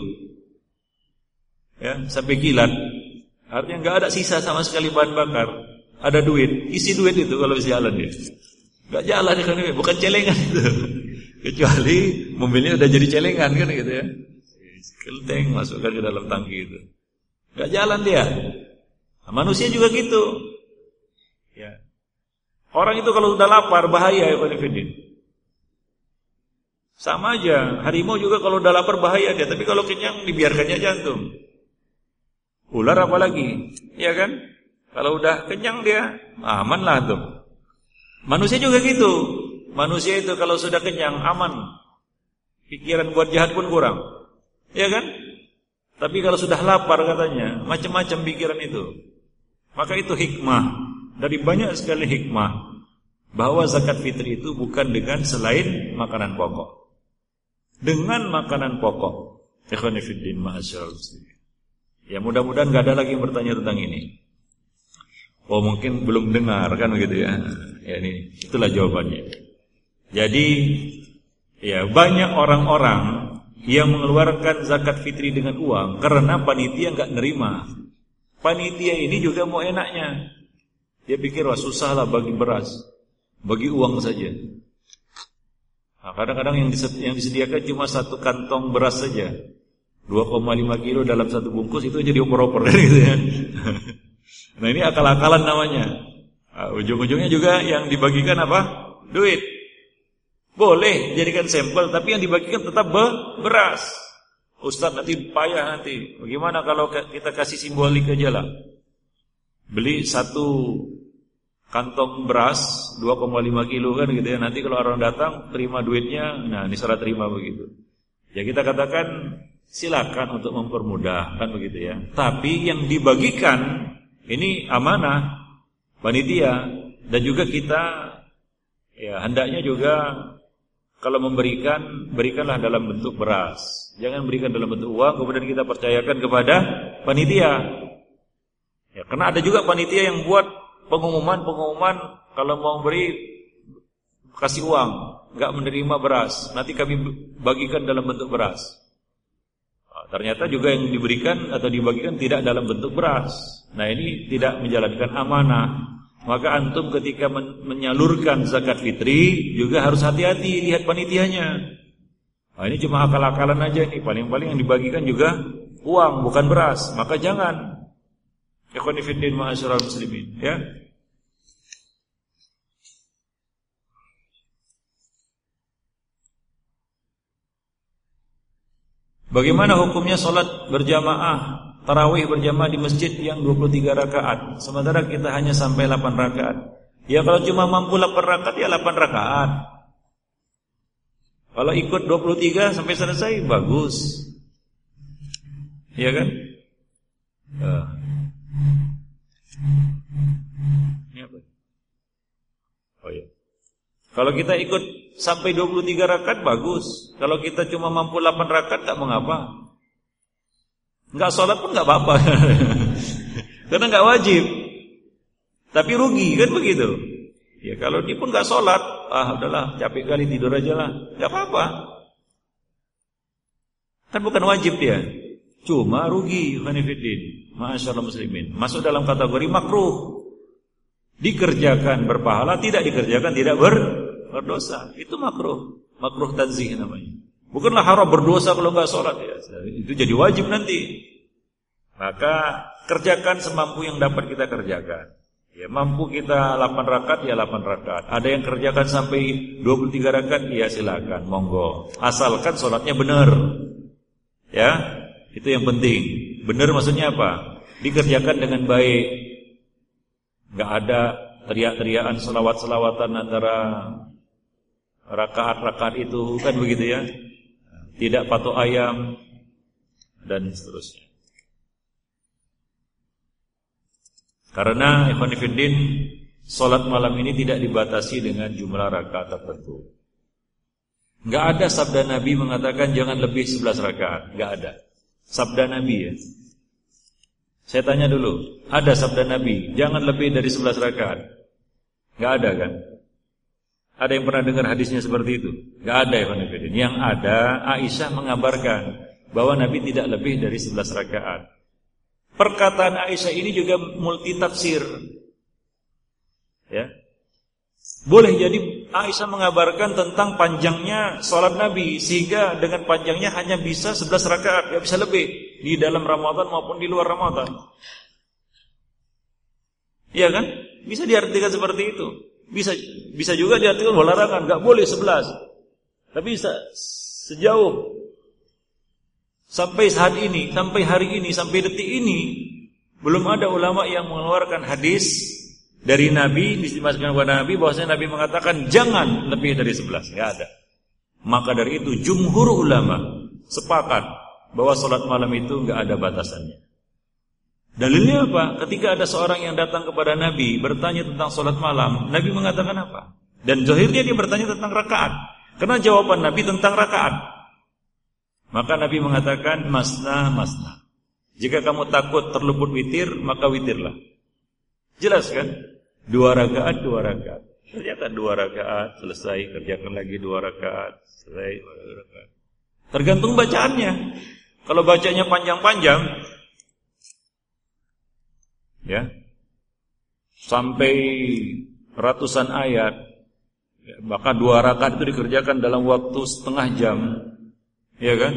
ya sampai kilat, artinya nggak ada sisa sama sekali bahan bakar. Ada duit, isi duit itu kalau bisa jalan dia. Nggak jalan kan, bukan celengan itu. Kecuali mobilnya udah jadi celengan kan gitu ya. Kelteng masukkan ke dalam tangki itu. Gak jalan dia. Nah, manusia juga gitu. Ya. Orang itu kalau sudah lapar bahaya ya khonifuddin. Sama aja, harimau juga kalau udah lapar bahaya dia, tapi kalau kenyang dibiarkannya jantung. Ular apalagi, ya kan? Kalau udah kenyang dia aman lah tuh. Manusia juga gitu. Manusia itu kalau sudah kenyang aman, pikiran buat jahat pun kurang, ya kan? Tapi kalau sudah lapar katanya macam-macam pikiran itu. Maka itu hikmah, dari banyak sekali hikmah. bahwa zakat fitri itu bukan dengan selain makanan pokok. Dengan makanan pokok. Ikhwani fiddin ma'asyiral muslimin. Ya mudah-mudahan gak ada lagi yang bertanya tentang ini. Oh mungkin belum dengar kan begitu ya. Ya ini itulah jawabannya. Jadi ya banyak orang-orang yang mengeluarkan zakat fitri dengan uang karena panitia enggak nerima. Panitia ini juga mau enaknya. Dia pikir wah susah lah bagi beras, bagi uang saja. Nah, kadang-kadang yang, yang disediakan cuma satu kantong beras saja, dua koma lima kilo dalam satu bungkus, itu jadi oper-oper gitu ya. Nah ini akal-akalan namanya. Nah, ujung-ujungnya juga yang dibagikan apa? Duit. Boleh jadikan sampel, tapi yang dibagikan tetap beras. Ustaz nanti payah nanti. Bagaimana kalau kita kasih simbolik aja lah? Beli satu kantong beras dua koma lima kilo kan gitu ya. Nanti kalau orang datang terima duitnya, nah ini serah terima begitu. Ya kita katakan silakan untuk mempermudah kan begitu ya. Tapi yang dibagikan ini amanah panitia dan juga kita ya hendaknya juga kalau memberikan, berikanlah dalam bentuk beras. Jangan berikan dalam bentuk uang kemudian kita percayakan kepada panitia. Ya, karena ada juga panitia yang buat pengumuman-pengumuman kalau mau beri kasih uang, enggak menerima beras. Nanti kami bagikan dalam bentuk beras. Nah, ternyata juga yang diberikan atau dibagikan tidak dalam bentuk beras. Nah, ini tidak menjalankan amanah. Maka antum ketika men- menyalurkan zakat fitri juga harus hati-hati lihat panitianya. Nah, ini cuma akal-akalan aja nih. Paling-paling yang dibagikan juga uang bukan beras. Maka jangan. Ikhwani fiddin ma'asyiral muslimin, ya. Bagaimana hukumnya salat berjamaah tarawih berjamaah di masjid yang dua puluh tiga rakaat sementara kita hanya sampai delapan rakaat? Ya kalau cuma mampu delapan rakaat ya delapan rakaat. Kalau ikut dua puluh tiga sampai selesai bagus. Iya kan? Uh. Ini apa? Oh ya. Kalau kita ikut sampai dua puluh tiga rakaat bagus. Kalau kita cuma mampu delapan rakaat tak mengapa. Enggak sholat pun enggak apa-apa. Karena enggak wajib. Tapi rugi kan begitu. Ya kalau dia pun enggak sholat, ah udahlah capek kali tidur aja lah. Enggak apa-apa. Kan bukan wajib dia. Cuma rugi khanifiddin. Ma'asyarul muslimin. Masuk dalam kategori makruh. Dikerjakan berpahala, tidak dikerjakan tidak ber, berdosa. Itu makruh. Makruh tanzih namanya. Bukanlah haram berdosa kalau enggak sholat ya. Itu jadi wajib nanti. Maka kerjakan semampu yang dapat kita kerjakan. Ya mampu kita delapan rakaat ya delapan rakaat. Ada yang kerjakan sampai dua puluh tiga rakaat ya silakan, monggo. Asalkan sholatnya benar. Ya, itu yang penting. Benar maksudnya apa? Dikerjakan dengan baik. Enggak ada teriak-teriakan selawat-selawatan antara rakaat-rakaat itu kan begitu ya. Tidak patok ayam dan seterusnya. Karena ikhwan fillah salat malam ini tidak dibatasi dengan jumlah rakaat tertentu. Enggak ada sabda Nabi mengatakan jangan lebih sebelas rakaat, enggak ada. Sabda Nabi ya. Saya tanya dulu, ada sabda Nabi jangan lebih dari sebelas rakaat? Enggak ada kan? Ada yang pernah dengar hadisnya seperti itu? Enggak ada ya, yang ada Aisyah mengabarkan bahwa Nabi tidak lebih dari sebelas rakaat. Perkataan Aisyah ini juga multi tafsir. Ya. Boleh jadi Aisyah mengabarkan tentang panjangnya salat Nabi sehingga dengan panjangnya hanya bisa sebelas rakaat, enggak bisa lebih di dalam Ramadan maupun di luar Ramadan. Iya kan? Bisa diartikan seperti itu. Bisa bisa juga diartikan larangan, enggak boleh sebelas. Tapi bisa sejauh sampai saat ini, sampai hari ini, sampai detik ini belum ada ulama yang mengeluarkan hadis dari Nabi dimasukkan kepada Nabi bahwasanya Nabi mengatakan jangan lebih dari sebelas, enggak ada. Maka dari itu jumhur ulama sepakat bahwa salat malam itu enggak ada batasannya. Dalilnya apa? Ketika ada seorang yang datang kepada Nabi bertanya tentang salat malam, Nabi mengatakan apa? Dan zahirnya dia bertanya tentang rakaat. Karena jawaban Nabi tentang rakaat. Maka Nabi mengatakan masna masna. Jika kamu takut terluput witir, maka witirlah. Jelas kan? Dua rakaat, dua rakaat. Ternyata dua rakaat selesai, kerjakan lagi dua rakaat, selesai dua rakaat. Tergantung bacaannya. Kalau bacanya panjang-panjang, ya, sampai ratusan ayat, ya, maka dua rakaat itu dikerjakan dalam waktu setengah jam, ya kan?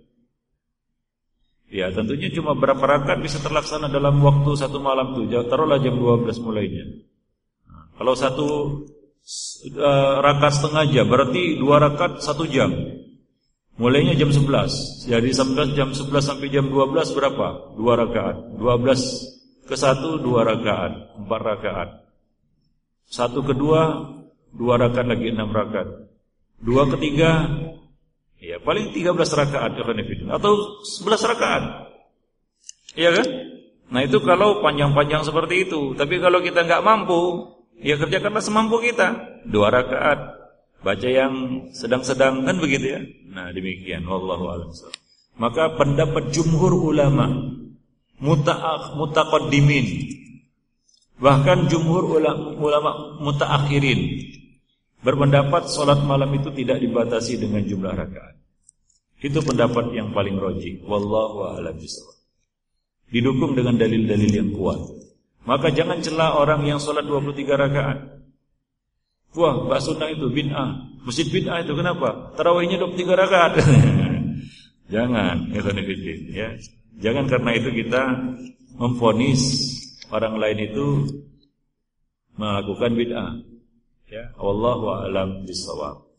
Ya, tentunya cuma berapa rakaat bisa terlaksana dalam waktu satu malam itu. Taruhlah jam dua belas mulainya. Nah, kalau satu uh, rakaat setengah jam, berarti dua rakaat satu jam. Mulainya jam sebelas. Jadi jam sebelas sampai jam dua belas berapa? Dua rakaat. dua belas ke satu, dua rakaat. Empat rakaat. Satu kedua, dua rakaat lagi, enam rakaat. Dua ketiga, ya paling tiga belas rakaat atau sebelas rakaat. Iya kan? Nah itu kalau panjang-panjang seperti itu. Tapi kalau kita nggak mampu, ya kerjakanlah semampu kita. Dua rakaat. Baca yang sedang-sedang, kan begitu ya. Nah demikian, wallahu a'lam. Maka pendapat jumhur ulama muta'ak mutaqaddimin, bahkan jumhur ulama, ulama mutaakhirin berpendapat salat malam itu tidak dibatasi dengan jumlah rakaat. Itu pendapat yang paling rajih, wallahu a'lam bishawab. Didukung dengan dalil-dalil yang kuat. Maka jangan cela orang yang salat dua puluh tiga rakaat. Wah, Mbak Sunnah itu bid'ah. Masjid bid'ah itu kenapa? Tarawihnya dua puluh tiga rakaat. Jangan, ya. Jangan karena itu kita memvonis orang lain itu melakukan bid'ah. Ya, wallahu a'lam bishawab.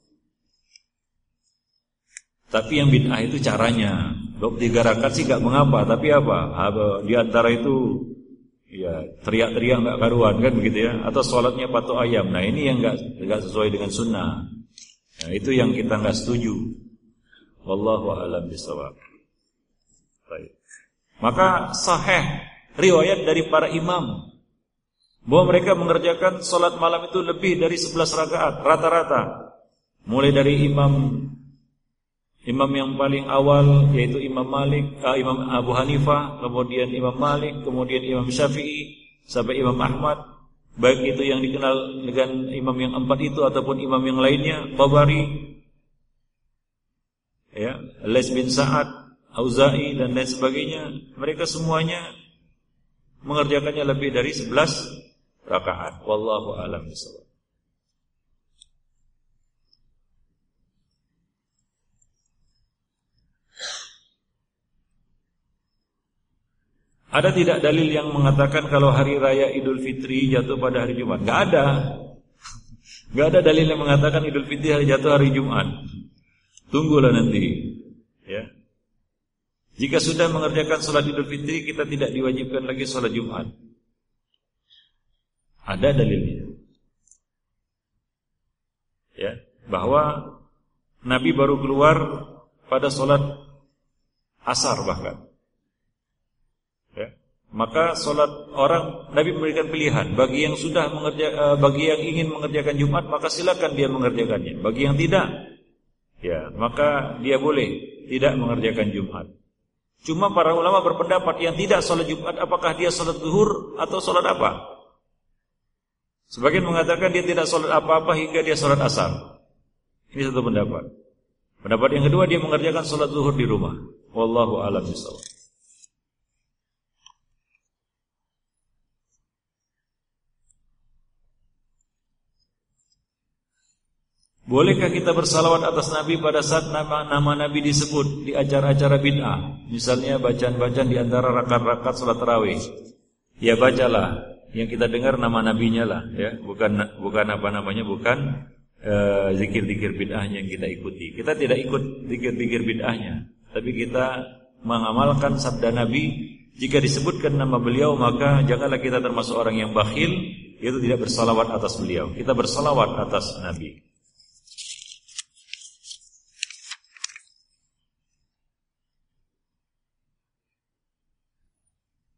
Tapi yang bid'ah itu caranya. dua puluh tiga rakaat sih enggak mengapa, tapi apa? Di antara itu ya teriak-teriak enggak karuan kan begitu ya, atau sholatnya patok ayam. Nah ini yang enggak enggak sesuai dengan sunnah. Nah itu yang kita enggak setuju. Wallahu a'lam bishawab. Baik. Maka sahih riwayat dari para imam bahwa mereka mengerjakan sholat malam itu lebih dari sebelas rakaat rata-rata. Mulai dari imam Imam yang paling awal yaitu Imam Malik, uh, Imam Abu Hanifah, kemudian Imam Malik, kemudian Imam Syafi'i, sampai Imam Ahmad. Baik itu yang dikenal dengan imam yang empat itu ataupun imam yang lainnya, Tabari, ya, Lais bin Sa'ad, Auza'i dan lain sebagainya. Mereka semuanya mengerjakannya lebih dari sebelas rakaat. Wallahu a'lam bishawab. Ada tidak dalil yang mengatakan kalau hari raya Idul Fitri jatuh pada hari Jumat? Enggak ada. Enggak ada dalil yang mengatakan Idul Fitri hari jatuh hari Jumat. Tunggulah nanti, ya. Jika sudah mengerjakan salat Idul Fitri, kita tidak diwajibkan lagi salat Jumat. Ada dalilnya. Ya, bahwa Nabi baru keluar pada salat Asar bahkan. Ya. Maka solat orang Nabi memberikan pilihan bagi yang sudah mengerja, bagi yang ingin mengerjakan Jumat maka silakan dia mengerjakannya. Bagi yang tidak, ya maka dia boleh tidak mengerjakan Jumat. Cuma para ulama berpendapat yang tidak solat Jumat apakah dia solat zuhur atau solat apa? Sebagian mengatakan dia tidak solat apa-apa hingga dia solat asar. Ini satu pendapat. Pendapat yang kedua dia mengerjakan solat zuhur di rumah. Wallahu a'lam bishawab. Bolehkah kita bersalawat atas Nabi pada saat nama, nama Nabi disebut di acara-acara bid'ah? Misalnya bacaan-bacaan di antara rakaat-rakaat salat tarawih. Ya bacalah, yang kita dengar nama nabinya lah, ya, bukan bukan apa namanya, bukan uh, zikir-zikir bid'ahnya yang kita ikuti. Kita tidak ikut zikir-zikir bid'ahnya, tapi kita mengamalkan sabda Nabi. Jika disebutkan nama beliau maka janganlah kita termasuk orang yang bakhil, yaitu tidak bersalawat atas beliau. Kita bersalawat atas Nabi.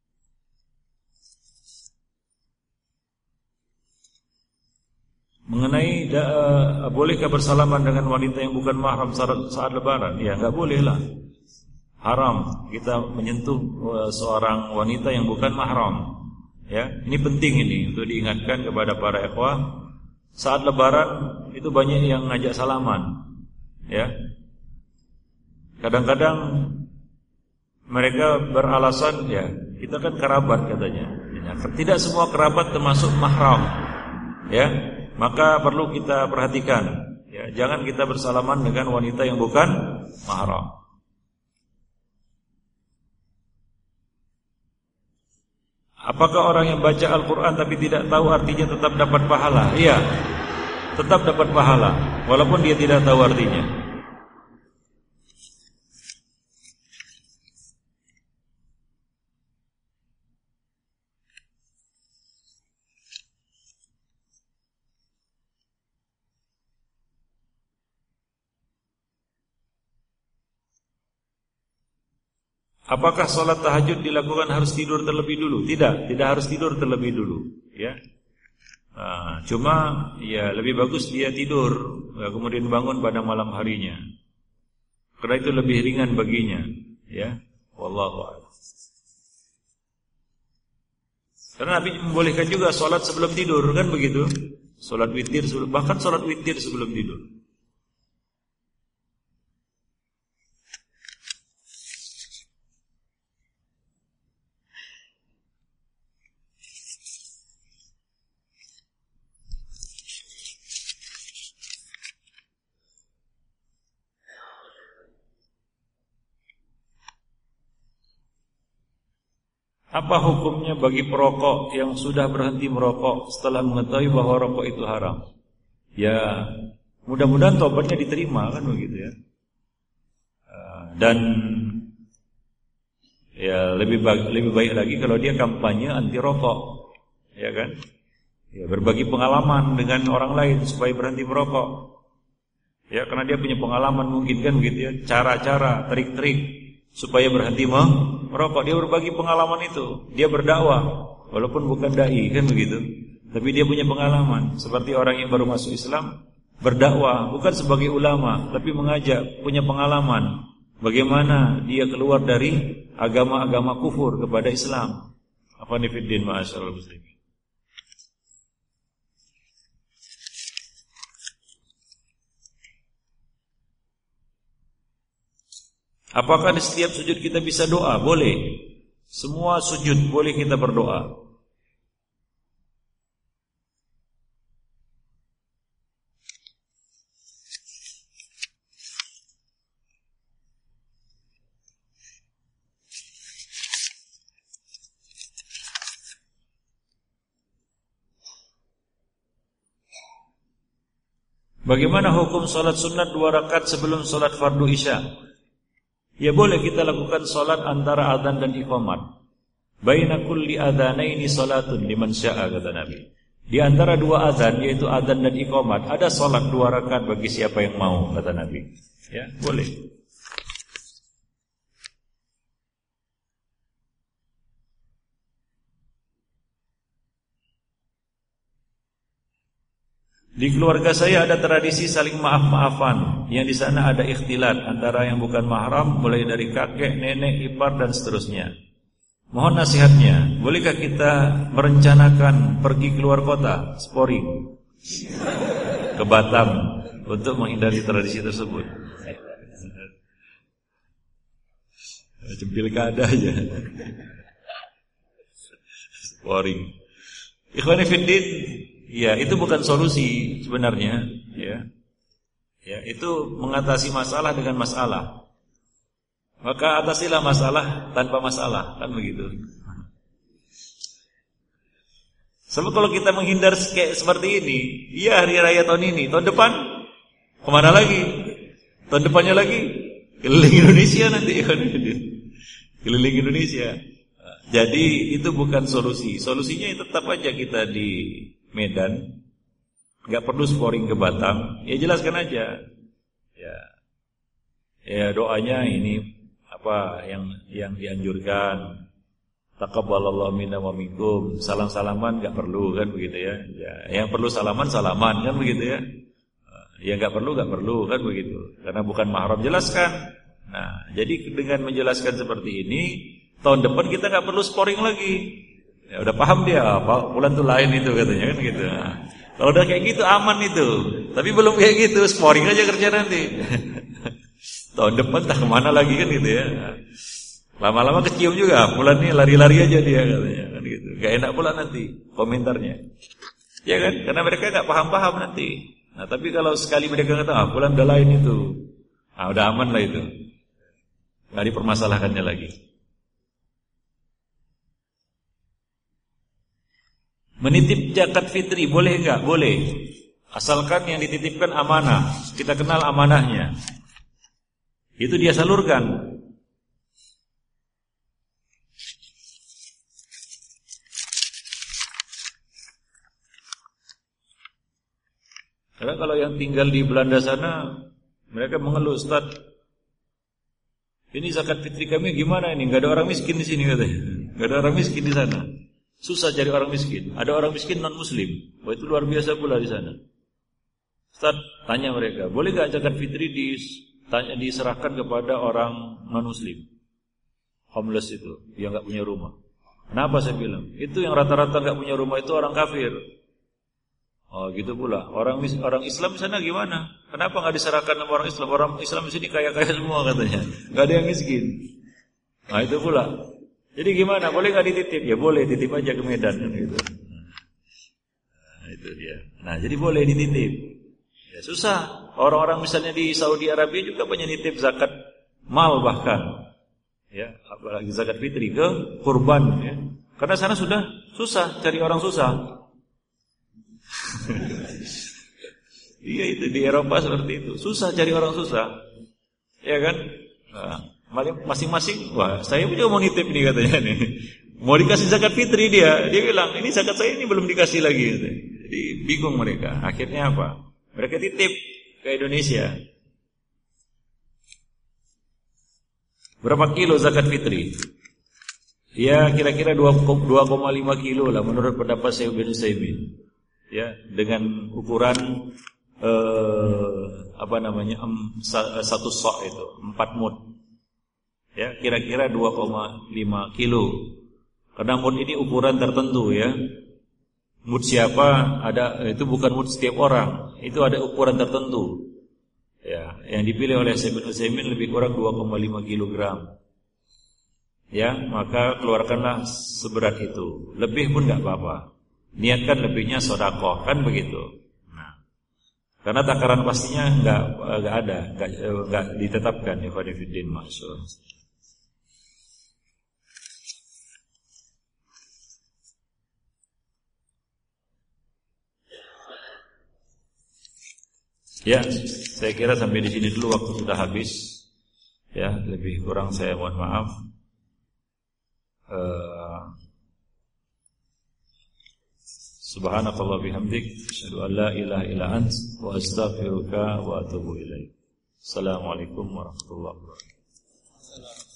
Mengenai mengenai da, uh, bolehkah bersalaman dengan wanita yang bukan mahram saat, saat lebaran? Ya, enggak boleh lah. Haram kita menyentuh uh, seorang wanita yang bukan mahram. Ya, ini penting ini untuk diingatkan kepada para ikhwah. Saat lebaran itu banyak yang ngajak salaman. Ya. Kadang-kadang mereka beralasan, ya, kita kan kerabat katanya. Tidak semua kerabat termasuk mahram. Ya, maka perlu kita perhatikan. Ya, jangan kita bersalaman dengan wanita yang bukan mahram. Apakah orang yang baca Al-Quran tapi tidak tahu artinya tetap dapat pahala? Iya, tetap dapat pahala walaupun dia tidak tahu artinya. Apakah sholat tahajud dilakukan harus tidur terlebih dulu? Tidak, tidak harus tidur terlebih dulu. Ya, nah, cuma ya lebih bagus dia tidur, ya, kemudian bangun pada malam harinya. Karena itu lebih ringan baginya. Ya, wallahu a'lam. Karena Nabi membolehkan juga sholat sebelum tidur, kan begitu? Sholat witir, bahkan sholat witir sebelum tidur. Apa hukumnya bagi perokok yang sudah berhenti merokok setelah mengetahui bahwa rokok itu haram? Ya, mudah-mudahan tobatnya diterima, kan begitu ya. Dan ya lebih baik, lebih baik lagi kalau dia kampanye anti rokok, ya kan? Ya, berbagi pengalaman dengan orang lain supaya berhenti merokok. Ya, karena dia punya pengalaman mungkin, kan begitu ya, cara-cara, trik-trik supaya berhenti merokok. Dia berbagi pengalaman itu. Dia berdakwah walaupun bukan dai, kan begitu. Tapi dia punya pengalaman. Seperti orang yang baru masuk Islam, berdakwah bukan sebagai ulama, tapi mengajak, punya pengalaman bagaimana dia keluar dari agama-agama kufur kepada Islam. Afanifiddin ma'asyiral muslimin. Apakah di setiap sujud kita bisa doa? Boleh. Semua sujud boleh kita berdoa. Bagaimana hukum salat sunat dua rakaat sebelum salat fardu isya? Ya, boleh kita lakukan salat antara azan dan iqamat. Baina kulli adzanaini salatun liman syaa, kata Nabi. Di antara dua azan, yaitu azan dan iqamat, ada salat dua rakaat bagi siapa yang mau, kata Nabi. Ya, boleh. Di keluarga saya ada tradisi saling maaf-maafan, yang di sana ada ikhtilat antara yang bukan mahram, mulai dari kakek, nenek, ipar dan seterusnya. Mohon nasihatnya, bolehkah kita merencanakan pergi keluar kota, sporing ke Batam untuk menghindari tradisi tersebut? Cempil kada aja. Sporing. Ikhwani fiddin, ya, itu bukan solusi sebenarnya, ya. Ya, itu mengatasi masalah dengan masalah. Maka atasilah masalah tanpa masalah, kan begitu. Sebab kalau kita menghindar kayak seperti ini, ya hari raya tahun ini, tahun depan kemana lagi? Tahun depannya lagi keliling Indonesia nanti, keliling Indonesia. Jadi itu bukan solusi. Solusinya tetap aja kita di Medan, nggak perlu sporing ke Batam. Ya jelaskan aja. Ya, ya doanya ini apa yang yang dianjurkan. taqabbalallahu minna wa minkum. Salam-salaman enggak perlu kan begitu ya. Ya, yang perlu salaman salaman kan begitu ya. Yang enggak perlu enggak perlu kan begitu. Karena bukan mahram, jelaskan. Nah, jadi dengan menjelaskan seperti ini, tahun depan kita enggak perlu scoring lagi. Ya udah paham dia, apa bulan tuh lain itu katanya kan gitu. Nah, kalau udah kayak gitu aman itu. Tapi belum kayak gitu, scoring aja kerja nanti. Tahun depan tak kemana lagi kan gitu ya. Lama-lama kecium juga, bulan ini lari-lari aja dia katanya kan gitu. Gak enak pula nanti komentarnya. Ya kan? Karena mereka gak paham-paham nanti. Nah, tapi kalau sekali mereka kata, ah, bulan udah lain itu. Ah, udah aman lah itu. Gak dipermasalahkannya lagi. Menitip zakat fitri boleh enggak? Boleh. Asalkan yang dititipkan amanah. Kita kenal amanahnya. Itu dia salurkan. Karena kalau yang tinggal di Belanda sana, mereka mengeluh, Ustaz, ini zakat fitri kami gimana ini? Gak ada orang miskin di sini katanya. Gak ada orang miskin di sana. Susah cari orang miskin. Ada orang miskin non muslim. Wah, itu luar biasa pula di sana. Ustaz, tanya mereka, boleh gak zakat fitri ditanya, diserahkan kepada orang non muslim, homeless itu, yang gak punya rumah? Kenapa saya bilang? Itu yang rata-rata gak punya rumah itu orang kafir. Oh gitu pula. Orang orang Islam di sana gimana? Kenapa nggak diserahkan sama orang Islam? Orang Islam di sini kaya-kaya semua katanya. Nggak ada yang miskin. Nah itu pula. Jadi gimana? Boleh nggak dititip? Ya boleh, titip aja ke Medan kan gitu. Nah, itu dia. Nah jadi boleh dititip. Ya susah. Orang-orang misalnya di Saudi Arabia juga banyak nitip zakat mal bahkan. Ya, apalagi zakat fitri ke kurban ya. Karena sana sudah susah, cari orang susah. Iya itu di Eropa seperti itu. Susah cari orang susah. Ya kan? Nah, masing-masing, wah, saya punya mau nitip nih katanya nih. Mau dikasih zakat fitri dia. Dia bilang, "Ini zakat saya ini belum dikasih lagi." Jadi bingung mereka. Akhirnya apa? Mereka titip ke Indonesia. Berapa kilo zakat fitri? Ya kira-kira dua koma lima kilo lah menurut pendapat Syekh bin Utsaimin. Ya, dengan ukuran eh, apa namanya em, satu sok itu empat mud. Ya, kira-kira dua koma lima kilo. Karena mud ini ukuran tertentu ya. Mud siapa ada itu bukan mud setiap orang, itu ada ukuran tertentu. Ya, yang dipilih oleh Syekh bin Utsaimin lebih kurang dua koma lima kilogram. Ya, maka keluarkanlah seberat itu. Lebih pun enggak apa-apa. Niatkan lebihnya sedekah kan begitu. Nah, karena takaran pastinya enggak enggak ada, enggak enggak ditetapkan ya Khadifuddin maksud. Ya, saya kira sampai di sini dulu, waktu sudah habis. Ya, lebih kurang saya mohon maaf. Uh, Subhanakallah bihamdik, asyhadu an la ilaha illa ant, wa astaghfiruka wa atubu ilaik. Assalamualaikum warahmatullahi wabarakatuh.